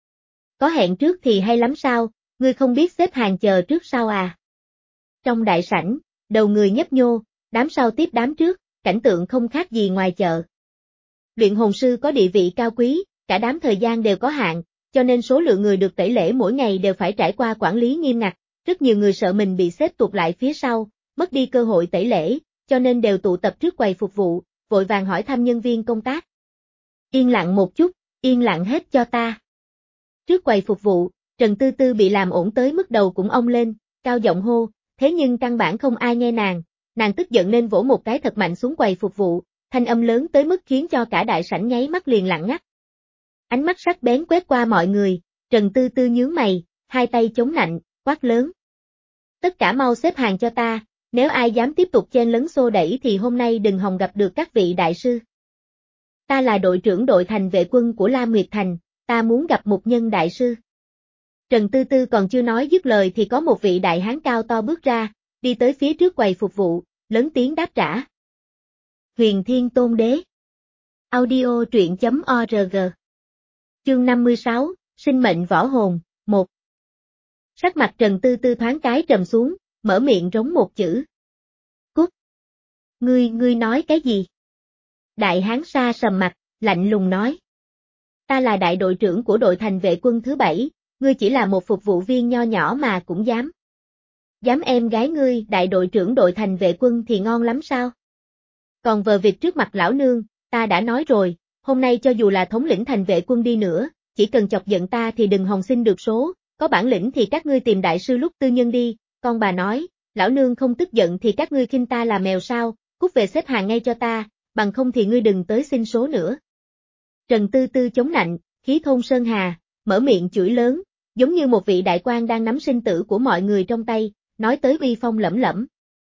Có hẹn trước thì hay lắm sao, ngươi không biết xếp hàng chờ trước sau à? Trong đại sảnh, đầu người nhấp nhô, đám sau tiếp đám trước, cảnh tượng không khác gì ngoài chợ. Luyện hồn sư có địa vị cao quý, cả đám thời gian đều có hạn, cho nên số lượng người được tẩy lễ mỗi ngày đều phải trải qua quản lý nghiêm ngặt, rất nhiều người sợ mình bị xếp tụt lại phía sau, mất đi cơ hội tẩy lễ, cho nên đều tụ tập trước quầy phục vụ, vội vàng hỏi thăm nhân viên công tác. Yên lặng một chút, yên lặng hết cho ta. Trước quầy phục vụ, Trần Tư Tư bị làm ổn tới mức đầu cũng ong lên, cao giọng hô, thế nhưng căn bản không ai nghe nàng, nàng tức giận nên vỗ một cái thật mạnh xuống quầy phục vụ, thanh âm lớn tới mức khiến cho cả đại sảnh nháy mắt liền lặng ngắt. Ánh mắt sắc bén quét qua mọi người, Trần Tư Tư nhướng mày, hai tay chống nạnh, quát lớn. Tất cả mau xếp hàng cho ta, nếu ai dám tiếp tục chen lấn xô đẩy thì hôm nay đừng hòng gặp được các vị đại sư. Ta là đội trưởng đội thành vệ quân của Lam Nguyệt Thành, ta muốn gặp Mục Nhân đại sư. Trần Tư Tư còn chưa nói dứt lời thì có một vị đại hán cao to bước ra, đi tới phía trước quầy phục vụ, lớn tiếng đáp trả. Huyền Thiên Tôn Đế. Audio truyện chấm org. Chương năm mươi sáu, Sinh mệnh võ hồn, một. Sắc mặt Trần Tư Tư thoáng cái trầm xuống, mở miệng rống một chữ. Cút. Ngươi, ngươi nói cái gì? Đại hán sa sầm mặt, lạnh lùng nói. Ta là đại đội trưởng của đội thành vệ quân thứ bảy, ngươi chỉ là một phục vụ viên nho nhỏ mà cũng dám. Dám em gái ngươi đại đội trưởng đội thành vệ quân thì ngon lắm sao? Còn vờ vịt trước mặt lão nương, ta đã nói rồi, hôm nay cho dù là thống lĩnh thành vệ quân đi nữa, chỉ cần chọc giận ta thì đừng hòng xin được số, có bản lĩnh thì các ngươi tìm đại sư lúc tư nhân đi, con bà nói, lão nương không tức giận thì các ngươi khinh ta là mèo sao, cút về xếp hàng ngay cho ta, bằng không thì ngươi đừng tới xin số nữa. Trần Tư Tư chống nạnh, khí thôn sơn hà, mở miệng chửi lớn, giống như một vị đại quan đang nắm sinh tử của mọi người trong tay, nói tới uy phong lẫm lẫm.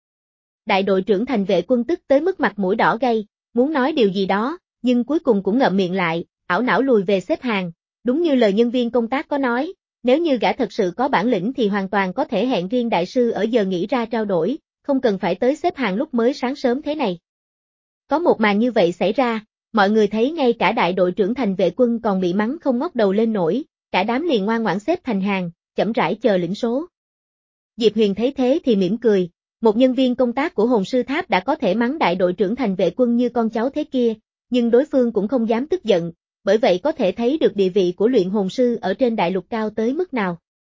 Đại đội trưởng thành vệ quân tức tới mức mặt mũi đỏ gay, muốn nói điều gì đó, nhưng cuối cùng cũng ngậm miệng lại, ảo não lùi về xếp hàng, đúng như lời nhân viên công tác có nói, nếu như gã thật sự có bản lĩnh thì hoàn toàn có thể hẹn riêng đại sư ở giờ nghỉ ra trao đổi, không cần phải tới xếp hàng lúc mới sáng sớm thế này. Có một màn như vậy xảy ra, mọi người thấy ngay cả đại đội trưởng thành vệ quân còn bị mắng không ngóc đầu lên nổi, cả đám liền ngoan ngoãn xếp thành hàng, chậm rãi chờ lĩnh số. Diệp Huyền thấy thế thì mỉm cười, một nhân viên công tác của hồn sư tháp đã có thể mắng đại đội trưởng thành vệ quân như con cháu thế kia, nhưng đối phương cũng không dám tức giận, bởi vậy có thể thấy được địa vị của luyện hồn sư ở trên đại lục cao tới mức nào.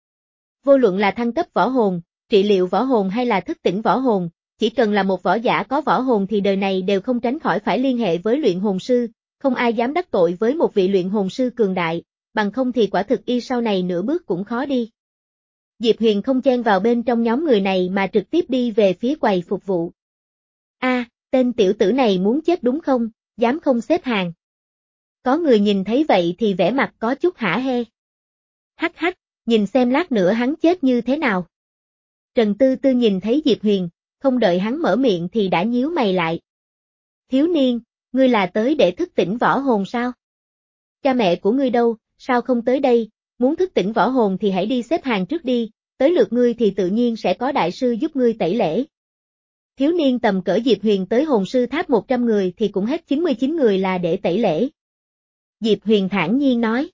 Vô luận là thăng cấp võ hồn, trị liệu võ hồn hay là thức tỉnh võ hồn, chỉ cần là một võ giả có võ hồn thì đời này đều không tránh khỏi phải liên hệ với luyện hồn sư, không ai dám đắc tội với một vị luyện hồn sư cường đại, bằng không thì quả thực y sau này nửa bước cũng khó đi. Diệp Huyền không chen vào bên trong nhóm người này mà trực tiếp đi về phía quầy phục vụ. A, à, tên tiểu tử này muốn chết đúng không, dám không xếp hàng. Có người nhìn thấy vậy thì vẻ mặt có chút hả hê. Hắc hắc, nhìn xem lát nữa hắn chết như thế nào. Trần Tư Tư nhìn thấy Diệp Huyền, không đợi hắn mở miệng thì đã nhíu mày lại. Thiếu niên, ngươi là tới để thức tỉnh võ hồn sao? Cha mẹ của ngươi đâu, sao không tới đây, muốn thức tỉnh võ hồn thì hãy đi xếp hàng trước đi, tới lượt ngươi thì tự nhiên sẽ có đại sư giúp ngươi tẩy lễ. Thiếu niên tầm cỡ Diệp Huyền tới hồn sư tháp một trăm người thì cũng hết chín mươi chín người là để tẩy lễ. Diệp Huyền thản nhiên nói.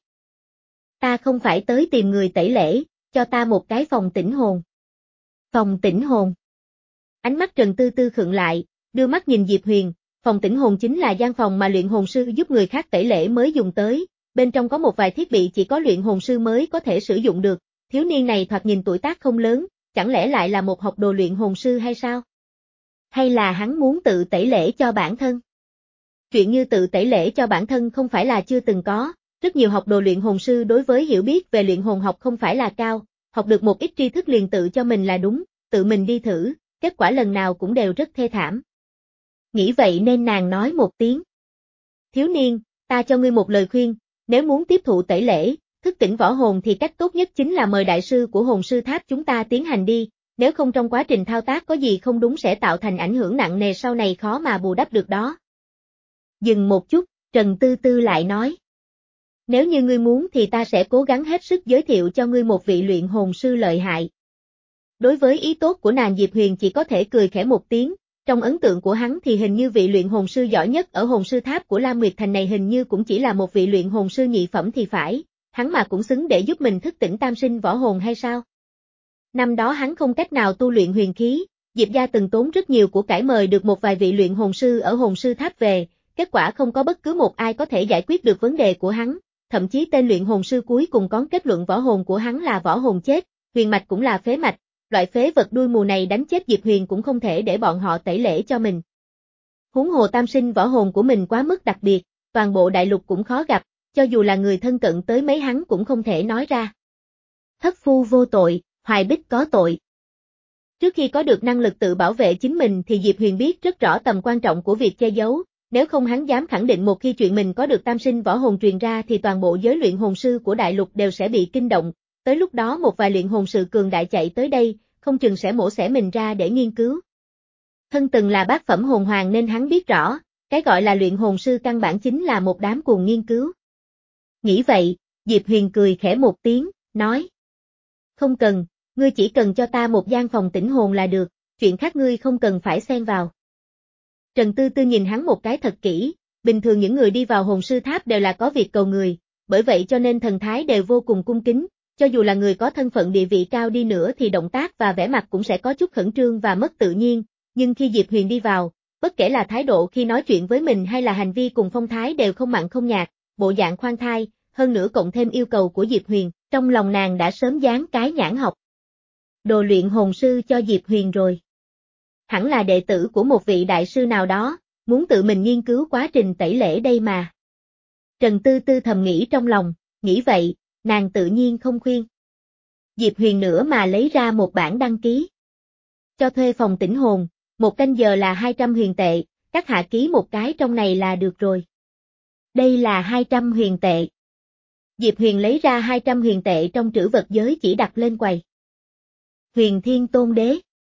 Ta không phải tới tìm người tẩy lễ, cho ta một cái phòng tĩnh hồn. Phòng tĩnh hồn. Ánh mắt Trần Tư Tư khựng lại, đưa mắt nhìn Diệp Huyền, phòng tĩnh hồn chính là gian phòng mà luyện hồn sư giúp người khác tẩy lễ mới dùng tới, bên trong có một vài thiết bị chỉ có luyện hồn sư mới có thể sử dụng được, thiếu niên này thoạt nhìn tuổi tác không lớn, chẳng lẽ lại là một học đồ luyện hồn sư hay sao? Hay là hắn muốn tự tẩy lễ cho bản thân? Chuyện như tự tẩy lễ cho bản thân không phải là chưa từng có, rất nhiều học đồ luyện hồn sư đối với hiểu biết về luyện hồn học không phải là cao, học được một ít tri thức liền tự cho mình là đúng, tự mình đi thử, kết quả lần nào cũng đều rất thê thảm. Nghĩ vậy nên nàng nói một tiếng. Thiếu niên, ta cho ngươi một lời khuyên, nếu muốn tiếp thụ tẩy lễ, thức tỉnh võ hồn thì cách tốt nhất chính là mời đại sư của hồn sư tháp chúng ta tiến hành đi, nếu không trong quá trình thao tác có gì không đúng sẽ tạo thành ảnh hưởng nặng nề sau này khó mà bù đắp được đó. Dừng một chút, Trần Tư Tư lại nói. Nếu như ngươi muốn thì ta sẽ cố gắng hết sức giới thiệu cho ngươi một vị luyện hồn sư lợi hại. Đối với ý tốt của nàng Diệp Huyền chỉ có thể cười khẽ một tiếng, Trong ấn tượng của hắn thì hình như vị luyện hồn sư giỏi nhất ở hồn sư tháp của Lam Nguyệt Thành này hình như cũng chỉ là một vị luyện hồn sư nhị phẩm thì phải, hắn mà cũng xứng để giúp mình thức tỉnh tam sinh võ hồn hay sao? Năm đó hắn không cách nào tu luyện huyền khí, Diệp gia từng tốn rất nhiều của cải mời được một vài vị luyện hồn sư ở hồn sư tháp về, kết quả không có bất cứ một ai có thể giải quyết được vấn đề của hắn, thậm chí tên luyện hồn sư cuối cùng có kết luận võ hồn của hắn là võ hồn chết, huyền mạch cũng là phế mạch, loại phế vật đuôi mù này đánh chết Diệp Huyền cũng không thể để bọn họ tẩy lễ cho mình. Huống hồ tam sinh võ hồn của mình quá mức đặc biệt, toàn bộ đại lục cũng khó gặp, cho dù là người thân cận tới mấy hắn cũng không thể nói ra. Thất phu vô tội, Hoài Bích có tội. Trước khi có được năng lực tự bảo vệ chính mình thì Diệp Huyền biết rất rõ tầm quan trọng của việc che giấu, nếu không hắn dám khẳng định một khi chuyện mình có được tam sinh võ hồn truyền ra thì toàn bộ giới luyện hồn sư của đại lục đều sẽ bị kinh động, tới lúc đó một vài luyện hồn sư cường đại chạy tới đây, không chừng sẽ mổ xẻ mình ra để nghiên cứu. Thân từng là bát phẩm hồn hoàng nên hắn biết rõ, cái gọi là luyện hồn sư căn bản chính là một đám cuồng nghiên cứu. Nghĩ vậy, Diệp Huyền cười khẽ một tiếng, nói. Không cần, ngươi chỉ cần cho ta một gian phòng tĩnh hồn là được, chuyện khác ngươi không cần phải xen vào. Trần Tư Tư nhìn hắn một cái thật kỹ, bình thường những người đi vào hồn sư tháp đều là có việc cầu người, bởi vậy cho nên thần thái đều vô cùng cung kính, cho dù là người có thân phận địa vị cao đi nữa thì động tác và vẻ mặt cũng sẽ có chút khẩn trương và mất tự nhiên, nhưng khi Diệp Huyền đi vào, bất kể là thái độ khi nói chuyện với mình hay là hành vi cùng phong thái đều không mặn không nhạt, bộ dạng khoan thai, hơn nữa cộng thêm yêu cầu của Diệp Huyền, trong lòng nàng đã sớm dán cái nhãn học. Đồ luyện hồn sư cho Diệp Huyền rồi. Hẳn là đệ tử của một vị đại sư nào đó, muốn tự mình nghiên cứu quá trình tẩy lễ đây mà. Trần Tư Tư thầm nghĩ trong lòng, nghĩ vậy, nàng tự nhiên không khuyên. Diệp Huyền nữa mà lấy ra một bản đăng ký. Cho thuê phòng tĩnh hồn, một canh giờ là hai trăm huyền tệ, cắt hạ ký một cái trong này là được rồi. Đây là hai trăm huyền tệ. Diệp Huyền lấy ra hai trăm huyền tệ trong trữ vật giới chỉ đặt lên quầy. Huyền Thiên Tôn Đế.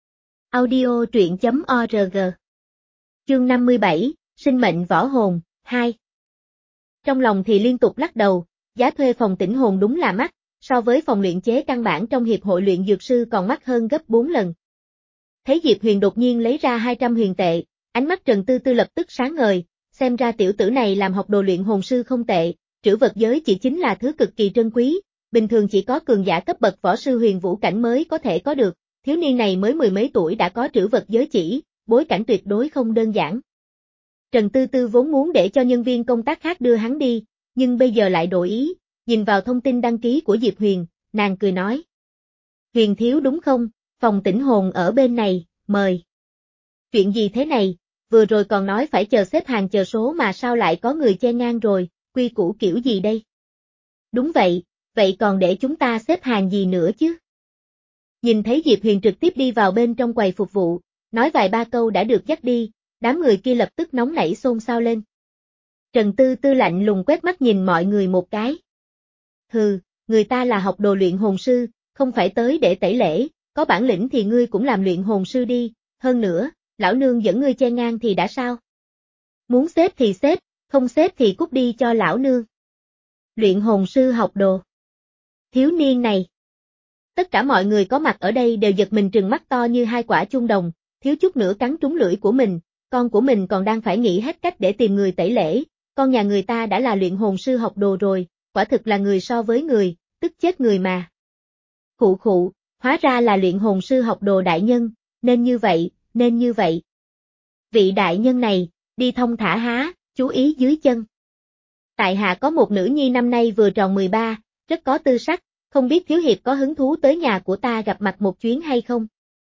Audio truyện chấm org. Chương năm mươi bảy, Sinh mệnh võ hồn, hai. Trong lòng thì liên tục lắc đầu, giá thuê phòng tĩnh hồn đúng là mắc, so với phòng luyện chế căn bản trong hiệp hội luyện dược sư còn mắc hơn gấp bốn lần. Thấy Diệp Huyền đột nhiên lấy ra hai trăm huyền tệ, ánh mắt Trần Tư Tư lập tức sáng ngời, xem ra tiểu tử này làm học đồ luyện hồn sư không tệ, trữ vật giới chỉ chính là thứ cực kỳ trân quý, bình thường chỉ có cường giả cấp bậc võ sư huyền vũ cảnh mới có thể có được, thiếu niên này mới mười mấy tuổi đã có trữ vật giới chỉ, bối cảnh tuyệt đối không đơn giản. Trần Tư Tư vốn muốn để cho nhân viên công tác khác đưa hắn đi, nhưng bây giờ lại đổi ý, nhìn vào thông tin đăng ký của Diệp Huyền, nàng cười nói. Huyền thiếu đúng không, phòng tĩnh hồn ở bên này, mời. Chuyện gì thế này, vừa rồi còn nói phải chờ xếp hàng chờ số mà sao lại có người che ngang rồi, quy củ kiểu gì đây? Đúng vậy, vậy còn để chúng ta xếp hàng gì nữa chứ? Nhìn thấy Diệp Huyền trực tiếp đi vào bên trong quầy phục vụ, nói vài ba câu đã được dắt đi, đám người kia lập tức nóng nảy xôn xao lên. Trần Tư Tư lạnh lùng quét mắt nhìn mọi người một cái. Hừ, người ta là học đồ luyện hồn sư, không phải tới để tẩy lễ, có bản lĩnh thì ngươi cũng làm luyện hồn sư đi, hơn nữa, lão nương dẫn ngươi che ngang thì đã sao? Muốn xếp thì xếp, không xếp thì cút đi cho lão nương. Luyện hồn sư học đồ. Thiếu niên này. Tất cả mọi người có mặt ở đây đều giật mình trừng mắt to như hai quả chuông đồng, thiếu chút nữa cắn trúng lưỡi của mình, con của mình còn đang phải nghĩ hết cách để tìm người tẩy lễ, con nhà người ta đã là luyện hồn sư học đồ rồi, quả thực là người so với người, tức chết người mà. Khụ khụ, hóa ra là luyện hồn sư học đồ đại nhân, nên như vậy, nên như vậy. Vị đại nhân này, đi thông thả há, chú ý dưới chân. Tại hạ có một nữ nhi năm nay vừa tròn mười ba, rất có tư sắc, không biết thiếu hiệp có hứng thú tới nhà của ta gặp mặt một chuyến hay không?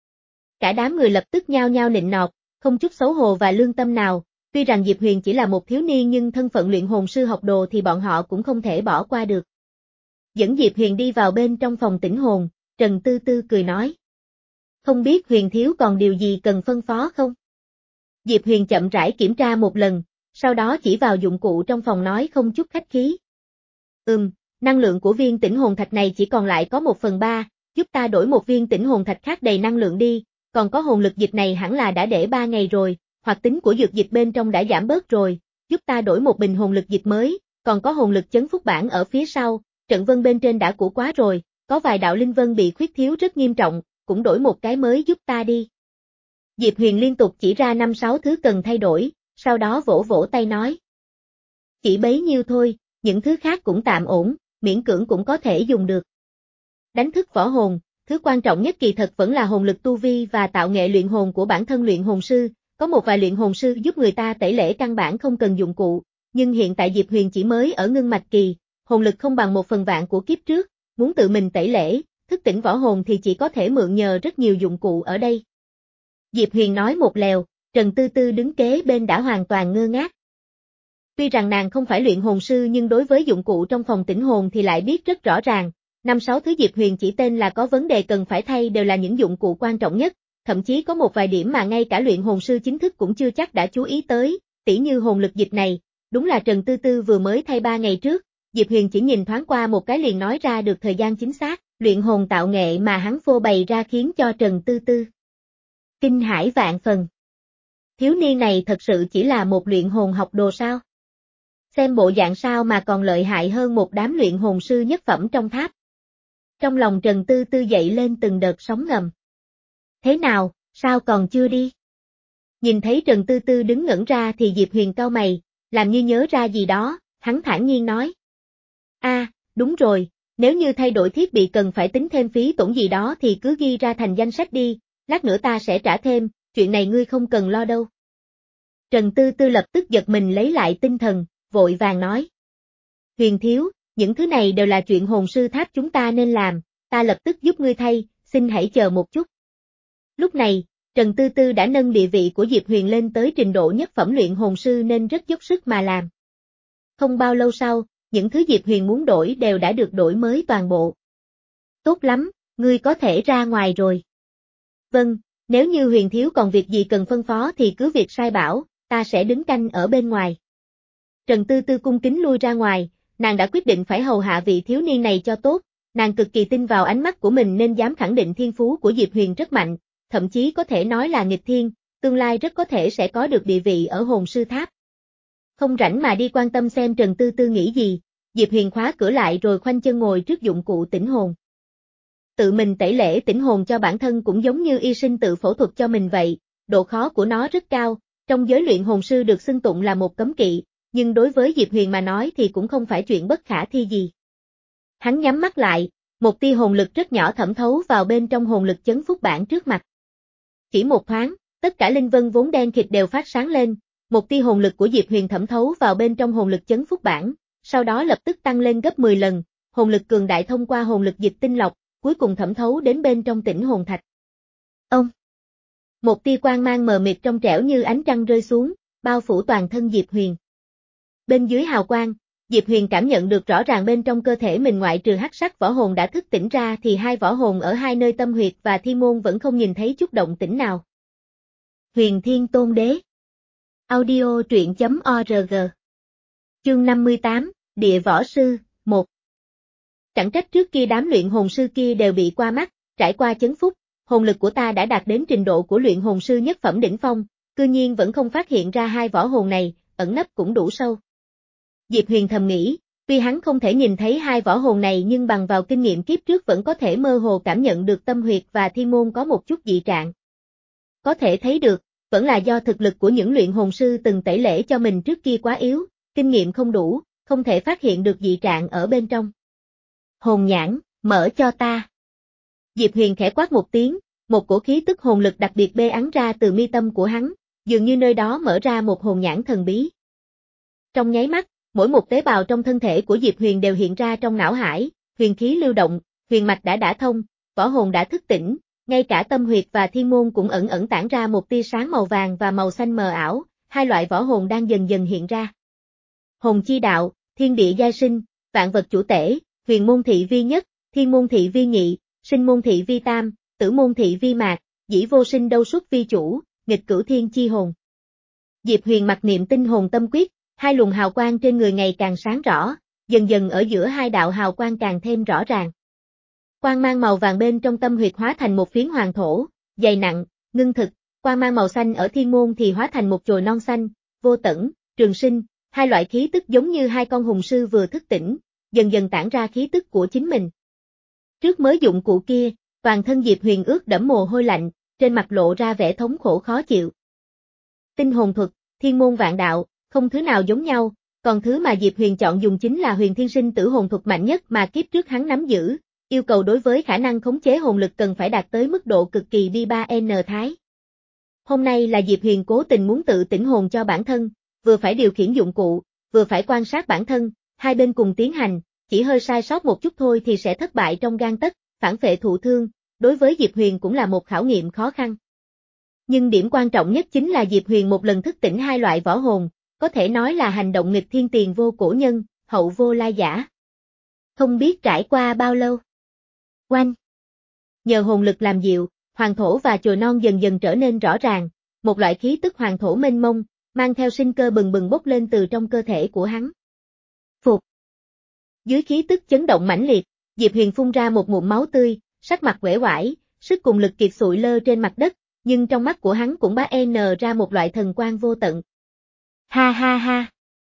Cả đám người lập tức nhao nhao nịnh nọt, không chút xấu hổ và lương tâm nào, tuy rằng Diệp Huyền chỉ là một thiếu niên nhưng thân phận luyện hồn sư học đồ thì bọn họ cũng không thể bỏ qua được. Dẫn Diệp Huyền đi vào bên trong phòng tĩnh hồn, Trần Tư Tư cười nói. Không biết Huyền thiếu còn điều gì cần phân phó không? Diệp Huyền chậm rãi kiểm tra một lần, sau đó chỉ vào dụng cụ trong phòng nói không chút khách khí. Ừm, năng lượng của viên tĩnh hồn thạch này chỉ còn lại có một phần ba, giúp ta đổi một viên tĩnh hồn thạch khác đầy năng lượng đi, còn có hồn lực dịch này hẳn là đã để ba ngày rồi, hoạt tính của dược dịch bên trong đã giảm bớt rồi, giúp ta đổi một bình hồn lực dịch mới, còn có hồn lực chấn phúc bản ở phía sau, trận vân bên trên đã cũ quá rồi, có vài đạo linh vân bị khuyết thiếu rất nghiêm trọng, cũng đổi một cái mới giúp ta đi. Diệp Huyền liên tục chỉ ra năm sáu thứ cần thay đổi, sau đó vỗ vỗ tay nói. Chỉ bấy nhiêu thôi, những thứ khác cũng tạm ổn, miễn cưỡng cũng có thể dùng được. Đánh thức võ hồn, thứ quan trọng nhất kỳ thật vẫn là hồn lực tu vi và tạo nghệ luyện hồn của bản thân luyện hồn sư, có một vài luyện hồn sư giúp người ta tẩy lễ căn bản không cần dụng cụ, nhưng hiện tại Diệp Huyền chỉ mới ở ngưng mạch kỳ, hồn lực không bằng một phần vạn của kiếp trước, muốn tự mình tẩy lễ, thức tỉnh võ hồn thì chỉ có thể mượn nhờ rất nhiều dụng cụ ở đây. Diệp Huyền nói một lèo, Trần Tư Tư đứng kế bên đã hoàn toàn ngơ ngác. Tuy rằng nàng không phải luyện hồn sư nhưng đối với dụng cụ trong phòng tĩnh hồn thì lại biết rất rõ ràng, năm sáu thứ Diệp Huyền chỉ tên là có vấn đề cần phải thay đều là những dụng cụ quan trọng nhất, thậm chí có một vài điểm mà ngay cả luyện hồn sư chính thức cũng chưa chắc đã chú ý tới, tỉ như hồn lực dịch này, đúng là Trần Tư Tư vừa mới thay ba ngày trước, Diệp Huyền chỉ nhìn thoáng qua một cái liền nói ra được thời gian chính xác, luyện hồn tạo nghệ mà hắn phô bày ra khiến cho Trần Tư Tư kinh hãi vạn phần. Thiếu niên này thật sự chỉ là một luyện hồn học đồ sao? Xem bộ dạng sao mà còn lợi hại hơn một đám luyện hồn sư nhất phẩm trong tháp. Trong lòng Trần Tư Tư dậy lên từng đợt sóng ngầm. Thế nào, sao còn chưa đi? Nhìn thấy Trần Tư Tư đứng ngẩn ra thì Diệp Huyền cau mày, làm như nhớ ra gì đó, hắn thản nhiên nói. A, à, đúng rồi, nếu như thay đổi thiết bị cần phải tính thêm phí tổn gì đó thì cứ ghi ra thành danh sách đi, lát nữa ta sẽ trả thêm, chuyện này ngươi không cần lo đâu. Trần Tư Tư lập tức giật mình lấy lại tinh thần, vội vàng nói. Huyền thiếu, những thứ này đều là chuyện hồn sư tháp chúng ta nên làm, ta lập tức giúp ngươi thay, xin hãy chờ một chút. Lúc này, Trần Tư Tư đã nâng địa vị của Diệp Huyền lên tới trình độ nhất phẩm luyện hồn sư nên rất dốc sức mà làm. Không bao lâu sau, những thứ Diệp Huyền muốn đổi đều đã được đổi mới toàn bộ. Tốt lắm, ngươi có thể ra ngoài rồi. Vâng, nếu như Huyền thiếu còn việc gì cần phân phó thì cứ việc sai bảo, ta sẽ đứng canh ở bên ngoài. Trần Tư Tư cung kính lui ra ngoài, nàng đã quyết định phải hầu hạ vị thiếu niên này cho tốt, nàng cực kỳ tin vào ánh mắt của mình nên dám khẳng định thiên phú của Diệp Huyền rất mạnh, thậm chí có thể nói là nghịch thiên, tương lai rất có thể sẽ có được địa vị ở hồn sư tháp. Không rảnh mà đi quan tâm xem Trần Tư Tư nghĩ gì, Diệp Huyền khóa cửa lại rồi khoanh chân ngồi trước dụng cụ tĩnh hồn. Tự mình tẩy lễ tĩnh hồn cho bản thân cũng giống như y sinh tự phẫu thuật cho mình vậy, độ khó của nó rất cao, trong giới luyện hồn sư được xưng tụng là một cấm kỵ, nhưng đối với Diệp Huyền mà nói thì cũng không phải chuyện bất khả thi gì. Hắn nhắm mắt lại, một tia hồn lực rất nhỏ thẩm thấu vào bên trong hồn lực chấn phúc bản trước mặt. Chỉ một thoáng, tất cả linh vân vốn đen kịt đều phát sáng lên, một tia hồn lực của Diệp Huyền thẩm thấu vào bên trong hồn lực chấn phúc bản, sau đó lập tức tăng lên gấp mười lần, hồn lực cường đại thông qua hồn lực dịch tinh lọc, cuối cùng thẩm thấu đến bên trong tĩnh hồn thạch. Ông! Một tia quang mang mờ mịt trong trẻo như ánh trăng rơi xuống, bao phủ toàn thân Diệp Huyền. Bên dưới hào quang, Diệp Huyền cảm nhận được rõ ràng bên trong cơ thể mình ngoại trừ hắc sắc võ hồn đã thức tỉnh ra thì hai võ hồn ở hai nơi tâm huyệt và thi môn vẫn không nhìn thấy chút động tĩnh nào. Huyền Thiên Tôn Đế. Audio truyện chấm org. Chương năm mươi tám, Địa Võ Sư, một. Chẳng trách trước kia đám luyện hồn sư kia đều bị qua mắt, trải qua chấn phúc, hồn lực của ta đã đạt đến trình độ của luyện hồn sư nhất phẩm đỉnh phong, cư nhiên vẫn không phát hiện ra hai võ hồn này, ẩn nấp cũng đủ sâu. Diệp Huyền thầm nghĩ, tuy hắn không thể nhìn thấy hai võ hồn này nhưng bằng vào kinh nghiệm kiếp trước vẫn có thể mơ hồ cảm nhận được tâm huyệt và thiên môn có một chút dị trạng. Có thể thấy được, vẫn là do thực lực của những luyện hồn sư từng tẩy lễ cho mình trước kia quá yếu, kinh nghiệm không đủ, không thể phát hiện được dị trạng ở bên trong. Hồn nhãn, mở cho ta. Diệp Huyền khẽ quát một tiếng, một cổ khí tức hồn lực đặc biệt bê ắn ra từ mi tâm của hắn, dường như nơi đó mở ra một hồn nhãn thần bí. Trong nháy mắt, mỗi một tế bào trong thân thể của Diệp Huyền đều hiện ra trong não hải, huyền khí lưu động, huyền mạch đã đả thông, võ hồn đã thức tỉnh, ngay cả tâm huyệt và thiên môn cũng ẩn ẩn tản ra một tia sáng màu vàng và màu xanh mờ ảo, hai loại võ hồn đang dần dần hiện ra. Hồn chi đạo, thiên địa giai sinh, vạn vật chủ tể, huyền môn thị vi nhất, thiên môn thị vi nhị, sinh môn thị vi tam, tử môn thị vi mạc, dĩ vô sinh đâu xuất vi chủ, nghịch cửu thiên chi hồn. Diệp Huyền mặc niệm tinh hồn tâm quyết, hai luồng hào quang trên người ngày càng sáng rõ, dần dần ở giữa hai đạo hào quang càng thêm rõ ràng. Quang mang màu vàng bên trong tâm huyệt hóa thành một phiến hoàng thổ, dày nặng, ngưng thực, quang mang màu xanh ở thiên môn thì hóa thành một chồi non xanh, vô tẫn, trường sinh, hai loại khí tức giống như hai con hùng sư vừa thức tỉnh, dần dần tản ra khí tức của chính mình. Trước mới dụng cụ kia, toàn thân Diệp Huyền ướt đẫm mồ hôi lạnh, trên mặt lộ ra vẻ thống khổ khó chịu. Tinh hồn thuật, thiên môn vạn đạo, không thứ nào giống nhau, còn thứ mà Diệp Huyền chọn dùng chính là huyền thiên sinh tử hồn thuật mạnh nhất mà kiếp trước hắn nắm giữ, yêu cầu đối với khả năng khống chế hồn lực cần phải đạt tới mức độ cực kỳ bi ba N thái. Hôm nay là Diệp Huyền cố tình muốn tự tỉnh hồn cho bản thân, vừa phải điều khiển dụng cụ, vừa phải quan sát bản thân, hai bên cùng tiến hành, chỉ hơi sai sót một chút thôi thì sẽ thất bại trong gang tấc, phản phệ thụ thương, đối với Diệp Huyền cũng là một khảo nghiệm khó khăn. Nhưng điểm quan trọng nhất chính là Diệp Huyền một lần thức tỉnh hai loại võ hồn, có thể nói là hành động nghịch thiên tiền vô cổ nhân, hậu vô lai giả. Không biết trải qua bao lâu. Oanh! Nhờ hồn lực làm dịu, hoàng thổ và chồi non dần dần trở nên rõ ràng, một loại khí tức hoàng thổ mênh mông, mang theo sinh cơ bừng bừng bốc lên từ trong cơ thể của hắn. Phục! Dưới khí tức chấn động mãnh liệt, Diệp Huyền phun ra một ngụm máu tươi, sắc mặt uể oải, sức cùng lực kiệt sụi lơ trên mặt đất, nhưng trong mắt của hắn cũng bá n ra một loại thần quang vô tận. Ha ha ha!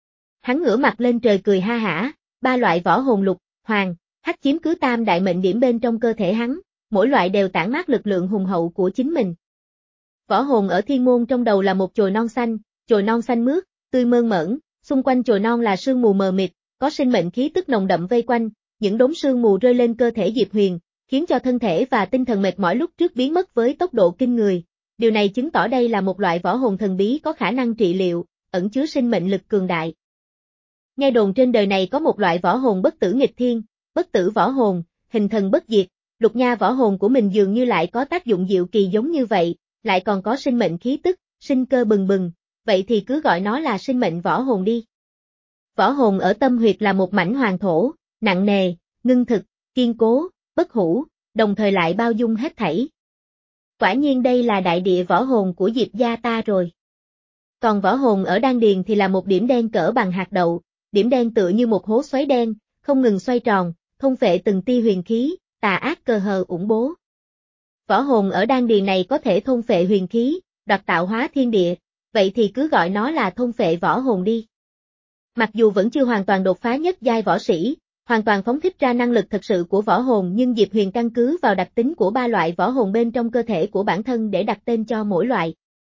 Hắn ngửa mặt lên trời cười ha hả, ba loại võ hồn lục, hoàng, hắc chiếm cứ tam đại mệnh điểm bên trong cơ thể hắn, mỗi loại đều tản mát lực lượng hùng hậu của chính mình. Võ hồn ở thiên môn trong đầu là một chồi non xanh, chồi non xanh mướt, tươi mơn mởn, xung quanh chồi non là sương mù mờ mịt, có sinh mệnh khí tức nồng đậm vây quanh, những đốm sương mù rơi lên cơ thể Diệp Huyền, khiến cho thân thể và tinh thần mệt mỏi lúc trước biến mất với tốc độ kinh người. Điều này chứng tỏ đây là một loại võ hồn thần bí có khả năng trị liệu, ẩn chứa sinh mệnh lực cường đại. Nghe đồn trên đời này có một loại võ hồn bất tử nghịch thiên, bất tử võ hồn, hình thần bất diệt, Lục Nha võ hồn của mình dường như lại có tác dụng diệu kỳ giống như vậy, lại còn có sinh mệnh khí tức, sinh cơ bừng bừng, vậy thì cứ gọi nó là sinh mệnh võ hồn đi. Võ hồn ở tâm huyệt là một mảnh hoàng thổ, nặng nề, ngưng thực, kiên cố, bất hủ, đồng thời lại bao dung hết thảy. Quả nhiên đây là đại địa võ hồn của Diệp gia ta rồi. Còn võ hồn ở đan điền thì là một điểm đen cỡ bằng hạt đậu, điểm đen tựa như một hố xoáy đen, không ngừng xoay tròn, thôn phệ từng tia huyền khí, tà ác cờ hờ ủng bố. Võ hồn ở đan điền này có thể thôn phệ huyền khí, đoạt tạo hóa thiên địa, vậy thì cứ gọi nó là thôn phệ võ hồn đi. Mặc dù vẫn chưa hoàn toàn đột phá nhất giai võ sĩ, hoàn toàn phóng thích ra năng lực thật sự của võ hồn, nhưng Diệp Huyền căn cứ vào đặc tính của ba loại võ hồn bên trong cơ thể của bản thân để đặt tên cho mỗi loại.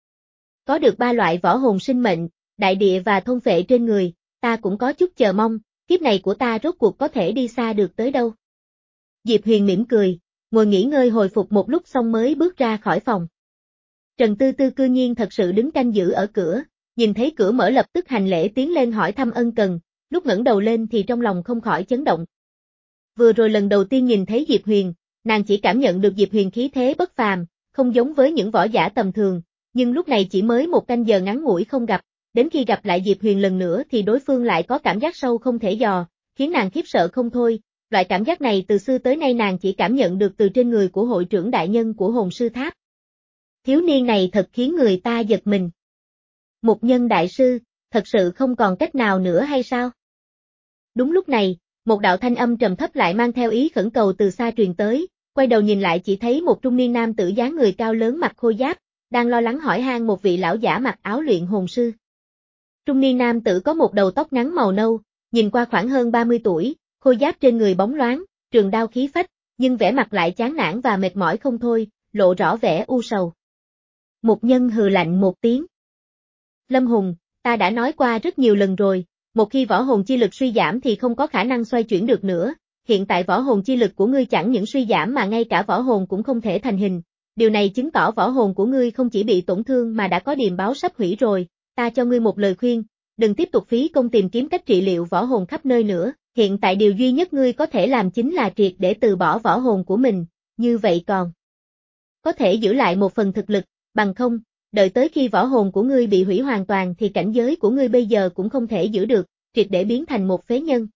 Có được ba loại võ hồn sinh mệnh, đại địa và thôn phệ trên người, ta cũng có chút chờ mong, kiếp này của ta rốt cuộc có thể đi xa được tới đâu. Diệp Huyền mỉm cười, ngồi nghỉ ngơi hồi phục một lúc xong mới bước ra khỏi phòng. Trần Tư Tư cư nhiên thật sự đứng canh giữ ở cửa, nhìn thấy cửa mở lập tức hành lễ tiến lên hỏi thăm ân cần, lúc ngẩng đầu lên thì trong lòng không khỏi chấn động. Vừa rồi lần đầu tiên nhìn thấy Diệp Huyền, nàng chỉ cảm nhận được Diệp Huyền khí thế bất phàm, không giống với những võ giả tầm thường, nhưng lúc này chỉ mới một canh giờ ngắn ngủi không gặp, đến khi gặp lại Diệp Huyền lần nữa thì đối phương lại có cảm giác sâu không thể dò, khiến nàng khiếp sợ không thôi. Loại cảm giác này từ xưa tới nay nàng chỉ cảm nhận được từ trên người của hội trưởng đại nhân của hồn sư tháp. Thiếu niên này thật khiến người ta giật mình. Mục Nhân đại sư, thật sự không còn cách nào nữa hay sao? Đúng lúc này, một đạo thanh âm trầm thấp lại mang theo ý khẩn cầu từ xa truyền tới, quay đầu nhìn lại chỉ thấy một trung niên nam tử dáng người cao lớn mặc khôi giáp, đang lo lắng hỏi han một vị lão giả mặc áo luyện hồn sư. Trung niên nam tử có một đầu tóc ngắn màu nâu, nhìn qua khoảng hơn ba mươi tuổi, khôi giáp trên người bóng loáng, trường đao khí phách, nhưng vẻ mặt lại chán nản và mệt mỏi không thôi, lộ rõ vẻ u sầu. Mục Nhân hừ lạnh một tiếng. Lâm Hùng, ta đã nói qua rất nhiều lần rồi, một khi võ hồn chi lực suy giảm thì không có khả năng xoay chuyển được nữa, hiện tại võ hồn chi lực của ngươi chẳng những suy giảm mà ngay cả võ hồn cũng không thể thành hình, điều này chứng tỏ võ hồn của ngươi không chỉ bị tổn thương mà đã có điềm báo sắp hủy rồi, ta cho ngươi một lời khuyên, đừng tiếp tục phí công tìm kiếm cách trị liệu võ hồn khắp nơi nữa, hiện tại điều duy nhất ngươi có thể làm chính là triệt để từ bỏ võ hồn của mình, như vậy còn có thể giữ lại một phần thực lực, bằng không, đợi tới khi võ hồn của ngươi bị hủy hoàn toàn thì cảnh giới của ngươi bây giờ cũng không thể giữ được, triệt để biến thành một phế nhân.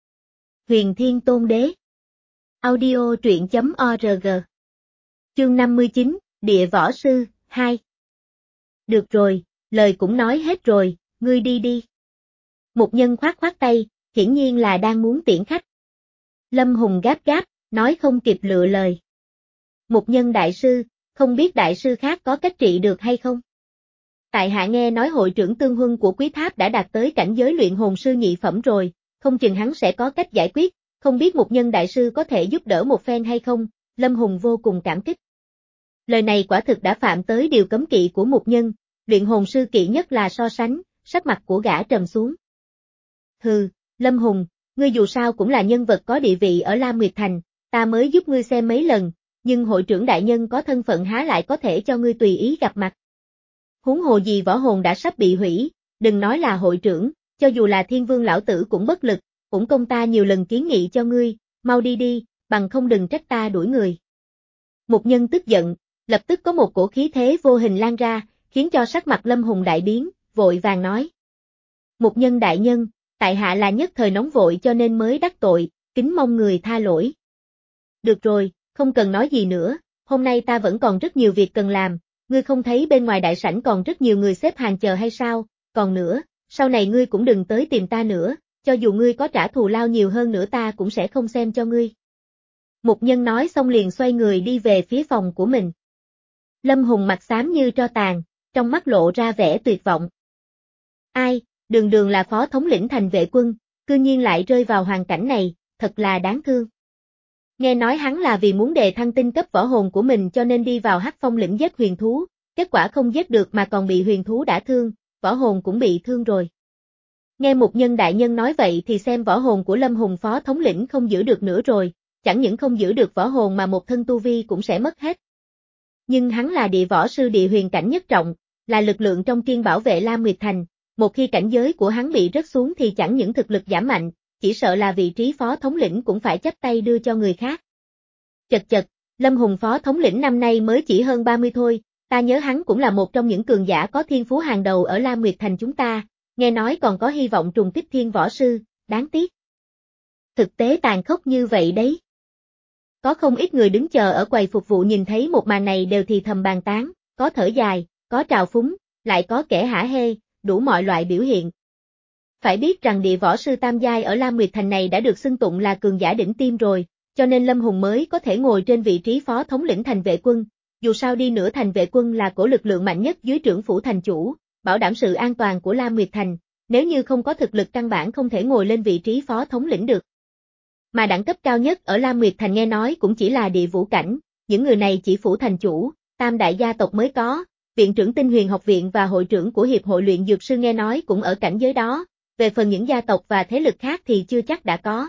Huyền Thiên Tôn Đế. Audio truyện chấm org. Chương năm mươi chín, Địa Võ Sư, hai. Được rồi, lời cũng nói hết rồi, ngươi đi đi. Mục Nhân khoát khoát tay, hiển nhiên là đang muốn tiễn khách. Lâm Hùng gáp gáp, nói không kịp lựa lời. Mục Nhân đại sư, không biết đại sư khác có cách trị được hay không? Tại hạ nghe nói hội trưởng tương huân của quý tháp đã đạt tới cảnh giới luyện hồn sư nhị phẩm rồi, không chừng hắn sẽ có cách giải quyết, không biết Mục Nhân đại sư có thể giúp đỡ một phen hay không? Lâm Hùng vô cùng cảm kích. Lời này quả thực đã phạm tới điều cấm kỵ của mục nhân, luyện hồn sư kỵ nhất là so sánh, sắc mặt của gã trầm xuống. Hừ, Lâm Hùng, ngươi dù sao cũng là nhân vật có địa vị ở Lam Nguyệt Thành, ta mới giúp ngươi xem mấy lần, nhưng hội trưởng đại nhân có thân phận há lại có thể cho ngươi tùy ý gặp mặt. Huống hồ gì võ hồn đã sắp bị hủy, đừng nói là hội trưởng, cho dù là Thiên Vương lão tử cũng bất lực, cũng công ta nhiều lần kiến nghị cho ngươi, mau đi đi, bằng không đừng trách ta đuổi người. Mục nhân tức giận, lập tức có một cổ khí thế vô hình lan ra, khiến cho sắc mặt Lâm Hùng đại biến, vội vàng nói. Mục nhân đại nhân, tại hạ là nhất thời nóng vội cho nên mới đắc tội, kính mong người tha lỗi. Được rồi, không cần nói gì nữa, hôm nay ta vẫn còn rất nhiều việc cần làm, ngươi không thấy bên ngoài đại sảnh còn rất nhiều người xếp hàng chờ hay sao, còn nữa, sau này ngươi cũng đừng tới tìm ta nữa, cho dù ngươi có trả thù lao nhiều hơn nữa ta cũng sẽ không xem cho ngươi. Mục nhân nói xong liền xoay người đi về phía phòng của mình. Lâm Hùng mặt xám như tro tàn, trong mắt lộ ra vẻ tuyệt vọng. Ai, đường đường là phó thống lĩnh thành vệ quân, cư nhiên lại rơi vào hoàn cảnh này, thật là đáng thương. Nghe nói hắn là vì muốn đề thăng tinh cấp võ hồn của mình cho nên đi vào Hắc Phong lĩnh giết huyền thú, kết quả không giết được mà còn bị huyền thú đả thương, võ hồn cũng bị thương rồi. Nghe mục nhân đại nhân nói vậy thì xem võ hồn của Lâm Hùng phó thống lĩnh không giữ được nữa rồi, chẳng những không giữ được võ hồn mà một thân tu vi cũng sẽ mất hết. Nhưng hắn là địa võ sư địa huyền cảnh nhất trọng, là lực lượng trong tiên bảo vệ Lam Nguyệt Thành, một khi cảnh giới của hắn bị rớt xuống thì chẳng những thực lực giảm mạnh, chỉ sợ là vị trí phó thống lĩnh cũng phải chắp tay đưa cho người khác. Chật chật, Lâm Hùng phó thống lĩnh năm nay mới chỉ hơn ba mươi thôi, ta nhớ hắn cũng là một trong những cường giả có thiên phú hàng đầu ở Lam Nguyệt Thành chúng ta, nghe nói còn có hy vọng trùng kích thiên võ sư, đáng tiếc. Thực tế tàn khốc như vậy đấy. Có không ít người đứng chờ ở quầy phục vụ nhìn thấy một màn này đều thì thầm bàn tán, có thở dài, có trào phúng, lại có kẻ hả hê, đủ mọi loại biểu hiện. Phải biết rằng địa võ sư tam giai ở Lam Nguyệt Thành này đã được xưng tụng là cường giả đỉnh tiêm rồi, cho nên Lâm Hùng mới có thể ngồi trên vị trí phó thống lĩnh thành vệ quân, dù sao đi nữa thành vệ quân là cổ lực lượng mạnh nhất dưới trưởng phủ thành chủ, bảo đảm sự an toàn của Lam Nguyệt Thành, nếu như không có thực lực căn bản không thể ngồi lên vị trí phó thống lĩnh được. Mà đẳng cấp cao nhất ở Lam Nguyệt Thành nghe nói cũng chỉ là địa vũ cảnh, những người này chỉ phủ thành chủ, tam đại gia tộc mới có, viện trưởng Tinh Huyền học viện và hội trưởng của hiệp hội luyện dược sư nghe nói cũng ở cảnh giới đó, về phần những gia tộc và thế lực khác thì chưa chắc đã có.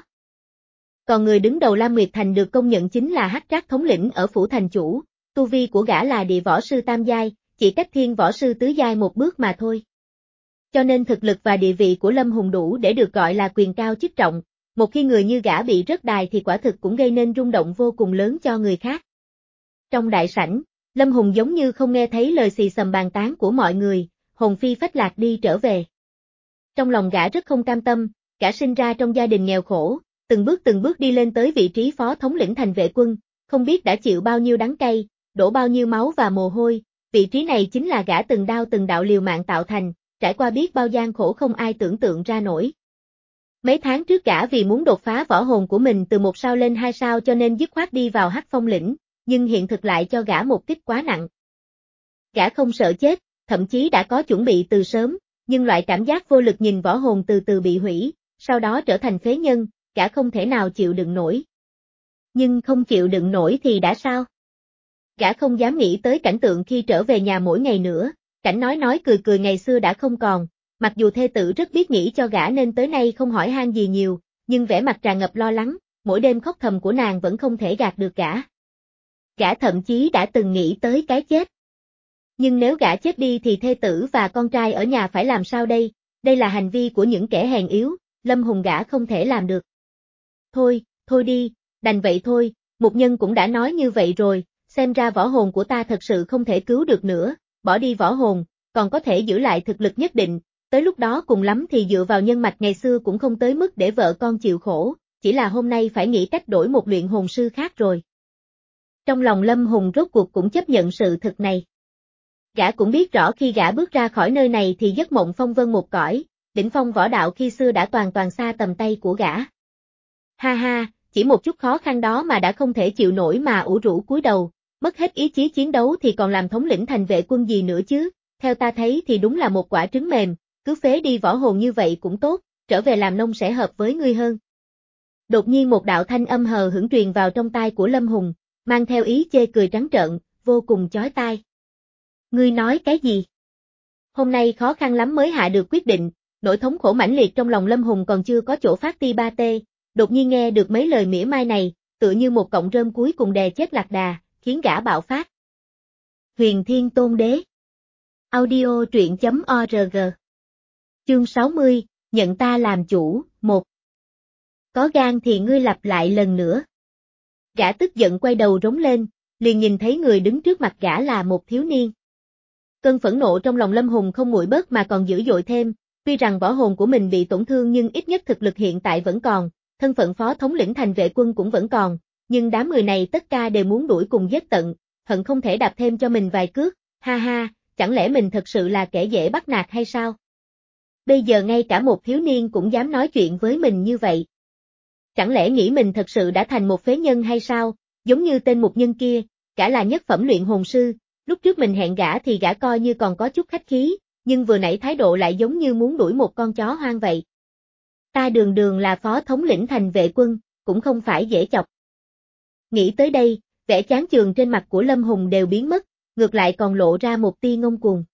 Còn người đứng đầu Lam Nguyệt Thành được công nhận chính là Hắc Trác thống lĩnh ở phủ thành chủ, tu vi của gã là địa võ sư tam giai, chỉ cách thiên võ sư tứ giai một bước mà thôi. Cho nên thực lực và địa vị của Lâm Hùng đủ để được gọi là quyền cao chức trọng, một khi người như gã bị rớt đài thì quả thực cũng gây nên rung động vô cùng lớn cho người khác. Trong đại sảnh, Lâm Hùng giống như không nghe thấy lời xì xầm bàn tán của mọi người, hồn phi phách lạc đi trở về. Trong lòng gã rất không cam tâm, gã sinh ra trong gia đình nghèo khổ, từng bước từng bước đi lên tới vị trí phó thống lĩnh thành vệ quân, không biết đã chịu bao nhiêu đắng cay, đổ bao nhiêu máu và mồ hôi, vị trí này chính là gã từng đao từng đạo liều mạng tạo thành, trải qua biết bao gian khổ không ai tưởng tượng ra nổi. Mấy tháng trước gã vì muốn đột phá võ hồn của mình từ một sao lên hai sao cho nên dứt khoát đi vào Hắc Phong lĩnh, nhưng hiện thực lại cho gã một kích quá nặng. Gã không sợ chết, thậm chí đã có chuẩn bị từ sớm, nhưng loại cảm giác vô lực nhìn võ hồn từ từ bị hủy, sau đó trở thành phế nhân, gã không thể nào chịu đựng nổi. Nhưng không chịu đựng nổi thì đã sao? Gã không dám nghĩ tới cảnh tượng khi trở về nhà mỗi ngày nữa, cảnh nói nói cười cười ngày xưa đã không còn, mặc dù thê tử rất biết nghĩ cho gã nên tới nay không hỏi han gì nhiều, nhưng vẻ mặt tràn ngập lo lắng, mỗi đêm khóc thầm của nàng vẫn không thể gạt được gã. Gã thậm chí đã từng nghĩ tới cái chết. Nhưng nếu gã chết đi thì thê tử và con trai ở nhà phải làm sao đây, đây là hành vi của những kẻ hèn yếu, Lâm Hùng gã không thể làm được. Thôi, thôi đi, đành vậy thôi, mục nhân cũng đã nói như vậy rồi, xem ra võ hồn của ta thật sự không thể cứu được nữa, bỏ đi võ hồn, còn có thể giữ lại thực lực nhất định, tới lúc đó cùng lắm thì dựa vào nhân mạch ngày xưa cũng không tới mức để vợ con chịu khổ, chỉ là hôm nay phải nghĩ cách đổi một luyện hồn sư khác rồi. Trong lòng Lâm Hùng rốt cuộc cũng chấp nhận sự thực này. Gã cũng biết rõ khi gã bước ra khỏi nơi này thì giấc mộng phong vân một cõi, đỉnh phong võ đạo khi xưa đã toàn toàn xa tầm tay của gã. Ha ha, chỉ một chút khó khăn đó mà đã không thể chịu nổi mà ủ rũ cúi đầu, mất hết ý chí chiến đấu thì còn làm thống lĩnh thành vệ quân gì nữa chứ, theo ta thấy thì đúng là một quả trứng mềm, cứ phế đi võ hồn như vậy cũng tốt, trở về làm nông sẽ hợp với ngươi hơn. Đột nhiên một đạo thanh âm hờ hững truyền vào trong tai của Lâm Hùng, mang theo ý chê cười trắng trợn, vô cùng chói tai. Ngươi nói cái gì? Hôm nay khó khăn lắm mới hạ được quyết định, nỗi thống khổ mãnh liệt trong lòng Lâm Hùng còn chưa có chỗ phát ti ba tê, đột nhiên nghe được mấy lời mỉa mai này, tựa như một cọng rơm cuối cùng đè chết lạc đà, khiến gã bạo phát. Huyền Thiên Tôn Đế. Audio truyện chấm org. Chương sáu mươi, nhận ta làm chủ, một. Có gan thì ngươi lặp lại lần nữa. Gã tức giận quay đầu rống lên, liền nhìn thấy người đứng trước mặt gã là một thiếu niên. Cơn phẫn nộ trong lòng Lâm Hùng không nguội bớt mà còn dữ dội thêm, tuy rằng võ hồn của mình bị tổn thương nhưng ít nhất thực lực hiện tại vẫn còn, thân phận phó thống lĩnh thành vệ quân cũng vẫn còn, nhưng đám người này tất cả đều muốn đuổi cùng giết tận, hận không thể đạp thêm cho mình vài cước, ha ha, chẳng lẽ mình thật sự là kẻ dễ bắt nạt hay sao? Bây giờ ngay cả một thiếu niên cũng dám nói chuyện với mình như vậy. Chẳng lẽ nghĩ mình thật sự đã thành một phế nhân hay sao, giống như tên mục nhân kia, gã là nhất phẩm luyện hồn sư, lúc trước mình hẹn gã thì gã coi như còn có chút khách khí, nhưng vừa nãy thái độ lại giống như muốn đuổi một con chó hoang vậy. Ta đường đường là phó thống lĩnh thành vệ quân, cũng không phải dễ chọc. Nghĩ tới đây, vẻ chán chường trên mặt của Lâm Hùng đều biến mất, ngược lại còn lộ ra một tia ngông cuồng.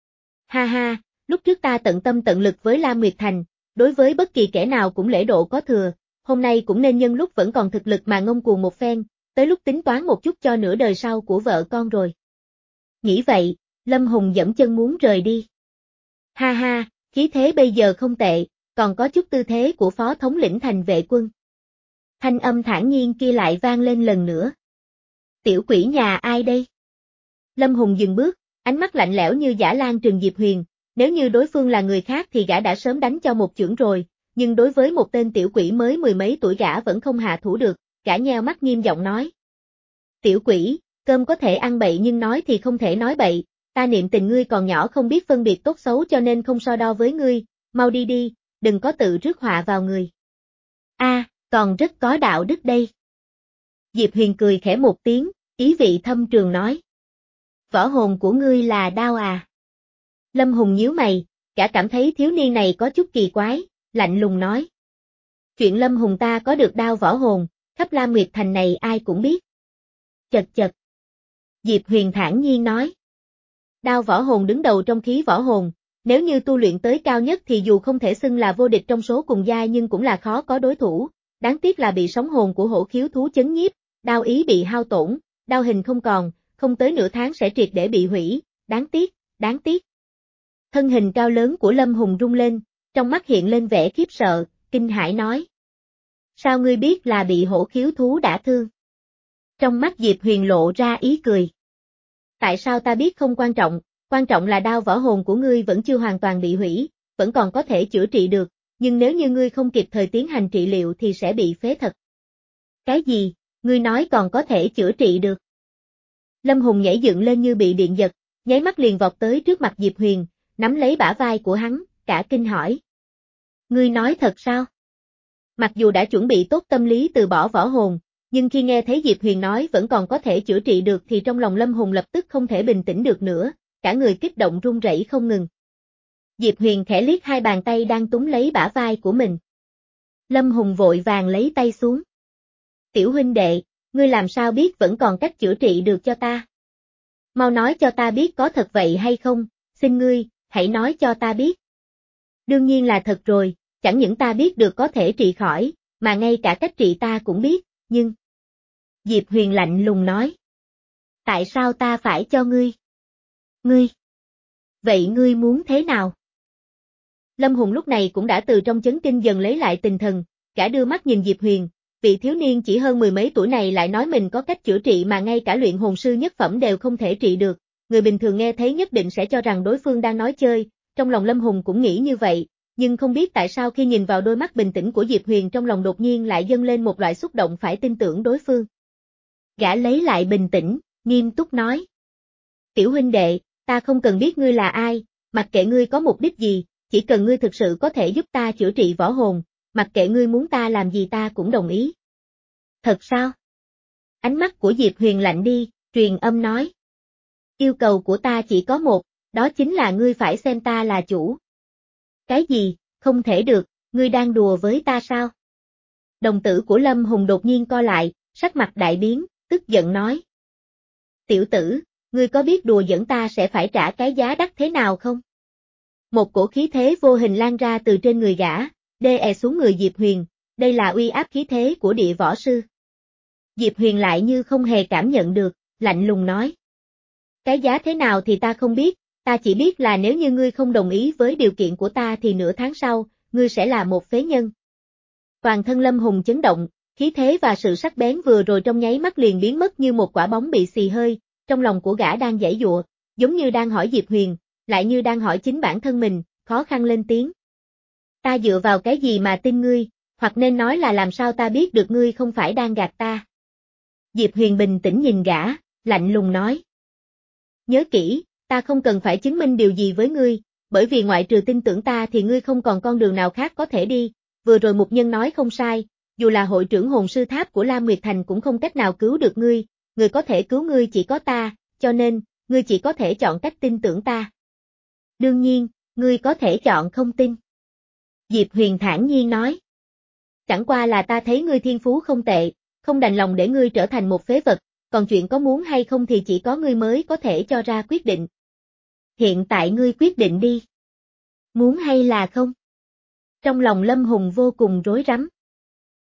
Ha ha, lúc trước ta tận tâm tận lực với Lam Nguyệt Thành, đối với bất kỳ kẻ nào cũng lễ độ có thừa, hôm nay cũng nên nhân lúc vẫn còn thực lực mà ngông cuồng một phen, tới lúc tính toán một chút cho nửa đời sau của vợ con rồi. Nghĩ vậy, Lâm Hùng dẫm chân muốn rời đi. Ha ha, khí thế bây giờ không tệ, còn có chút tư thế của phó thống lĩnh thành vệ quân. Thanh âm thản nhiên kia lại vang lên lần nữa. Tiểu quỷ nhà ai đây? Lâm Hùng dừng bước, ánh mắt lạnh lẽo như dã lan trừng Diệp Huyền, nếu như đối phương là người khác thì gã đã sớm đánh cho một chưởng rồi, nhưng đối với một tên tiểu quỷ mới mười mấy tuổi gã vẫn không hạ thủ được, gã nheo mắt nghiêm giọng nói. Tiểu quỷ, cơm có thể ăn bậy nhưng nói thì không thể nói bậy, ta niệm tình ngươi còn nhỏ không biết phân biệt tốt xấu cho nên không so đo với ngươi, mau đi đi, đừng có tự rước họa vào người. A, à, còn rất có đạo đức đây. Diệp Huyền cười khẽ một tiếng, ý vị thâm trường nói. Võ hồn của ngươi là đao à? Lâm Hùng nhíu mày, cả cảm thấy thiếu niên này có chút kỳ quái, lạnh lùng nói. Chuyện Lâm Hùng ta có được đao võ hồn, khắp Lam Nguyệt Thành này ai cũng biết. Chật chật. Diệp Huyền thản nhiên nói. Đao võ hồn đứng đầu trong khí võ hồn, nếu như tu luyện tới cao nhất thì dù không thể xưng là vô địch trong số cùng giai nhưng cũng là khó có đối thủ, đáng tiếc là bị sóng hồn của hổ khiếu thú chấn nhiếp, đao ý bị hao tổn, đao hình không còn, không tới nửa tháng sẽ triệt để bị hủy, đáng tiếc, đáng tiếc. Thân hình cao lớn của Lâm Hùng rung lên, trong mắt hiện lên vẻ khiếp sợ, kinh hãi nói. Sao ngươi biết là bị hổ khiếu thú đả thương? Trong mắt Diệp Huyền lộ ra ý cười. Tại sao ta biết không quan trọng, quan trọng là đao võ hồn của ngươi vẫn chưa hoàn toàn bị hủy, vẫn còn có thể chữa trị được, nhưng nếu như ngươi không kịp thời tiến hành trị liệu thì sẽ bị phế thật. Cái gì, ngươi nói còn có thể chữa trị được? Lâm Hùng nhảy dựng lên như bị điện giật, nháy mắt liền vọt tới trước mặt Diệp Huyền, nắm lấy bả vai của hắn, cả kinh hỏi. Ngươi nói thật sao? Mặc dù đã chuẩn bị tốt tâm lý từ bỏ võ hồn, nhưng khi nghe thấy Diệp Huyền nói vẫn còn có thể chữa trị được thì trong lòng Lâm Hùng lập tức không thể bình tĩnh được nữa, cả người kích động run rẩy không ngừng. Diệp Huyền khẽ liếc hai bàn tay đang túm lấy bả vai của mình. Lâm Hùng vội vàng lấy tay xuống. Tiểu huynh đệ, ngươi làm sao biết vẫn còn cách chữa trị được cho ta? Mau nói cho ta biết có thật vậy hay không, xin ngươi, hãy nói cho ta biết. Đương nhiên là thật rồi, chẳng những ta biết được có thể trị khỏi, mà ngay cả cách trị ta cũng biết, nhưng... Diệp Huyền lạnh lùng nói. Tại sao ta phải cho ngươi? Ngươi? Vậy ngươi muốn thế nào? Lâm Hùng lúc này cũng đã từ trong chấn kinh dần lấy lại tinh thần, cả đưa mắt nhìn Diệp Huyền, vị thiếu niên chỉ hơn mười mấy tuổi này lại nói mình có cách chữa trị mà ngay cả luyện hồn sư nhất phẩm đều không thể trị được, người bình thường nghe thấy nhất định sẽ cho rằng đối phương đang nói chơi, trong lòng Lâm Hùng cũng nghĩ như vậy, nhưng không biết tại sao khi nhìn vào đôi mắt bình tĩnh của Diệp Huyền trong lòng đột nhiên lại dâng lên một loại xúc động phải tin tưởng đối phương. Gã lấy lại bình tĩnh, nghiêm túc nói. Tiểu huynh đệ, ta không cần biết ngươi là ai, mặc kệ ngươi có mục đích gì, chỉ cần ngươi thực sự có thể giúp ta chữa trị võ hồn, mặc kệ ngươi muốn ta làm gì ta cũng đồng ý. Thật sao? Ánh mắt của Diệp Huyền lạnh đi, truyền âm nói. Yêu cầu của ta chỉ có một, đó chính là ngươi phải xem ta là chủ. Cái gì, không thể được, ngươi đang đùa với ta sao? Đồng tử của Lâm Hùng đột nhiên co lại, sắc mặt đại biến, tức giận nói. Tiểu tử, ngươi có biết đùa giỡn ta sẽ phải trả cái giá đắt thế nào không? Một cổ khí thế vô hình lan ra từ trên người gã, đè xuống người Diệp Huyền, đây là uy áp khí thế của địa võ sư. Diệp Huyền lại như không hề cảm nhận được, lạnh lùng nói. Cái giá thế nào thì ta không biết, ta chỉ biết là nếu như ngươi không đồng ý với điều kiện của ta thì nửa tháng sau, ngươi sẽ là một phế nhân. Toàn thân Lâm Hùng chấn động, khí thế và sự sắc bén vừa rồi trong nháy mắt liền biến mất như một quả bóng bị xì hơi, trong lòng của gã đang giãy giụa, giống như đang hỏi Diệp Huyền, lại như đang hỏi chính bản thân mình, khó khăn lên tiếng. Ta dựa vào cái gì mà tin ngươi, hoặc nên nói là làm sao ta biết được ngươi không phải đang gạt ta. Diệp Huyền bình tĩnh nhìn gã, lạnh lùng nói. Nhớ kỹ, ta không cần phải chứng minh điều gì với ngươi, bởi vì ngoại trừ tin tưởng ta thì ngươi không còn con đường nào khác có thể đi, vừa rồi mục nhân nói không sai, dù là hội trưởng hồn sư tháp của Lam Nguyệt Thành cũng không cách nào cứu được ngươi, người có thể cứu ngươi chỉ có ta, cho nên, ngươi chỉ có thể chọn cách tin tưởng ta. Đương nhiên, ngươi có thể chọn không tin. Diệp Huyền thản nhiên nói. Chẳng qua là ta thấy ngươi thiên phú không tệ, không đành lòng để ngươi trở thành một phế vật, còn chuyện có muốn hay không thì chỉ có ngươi mới có thể cho ra quyết định. Hiện tại ngươi quyết định đi. Muốn hay là không? Trong lòng Lâm Hùng vô cùng rối rắm.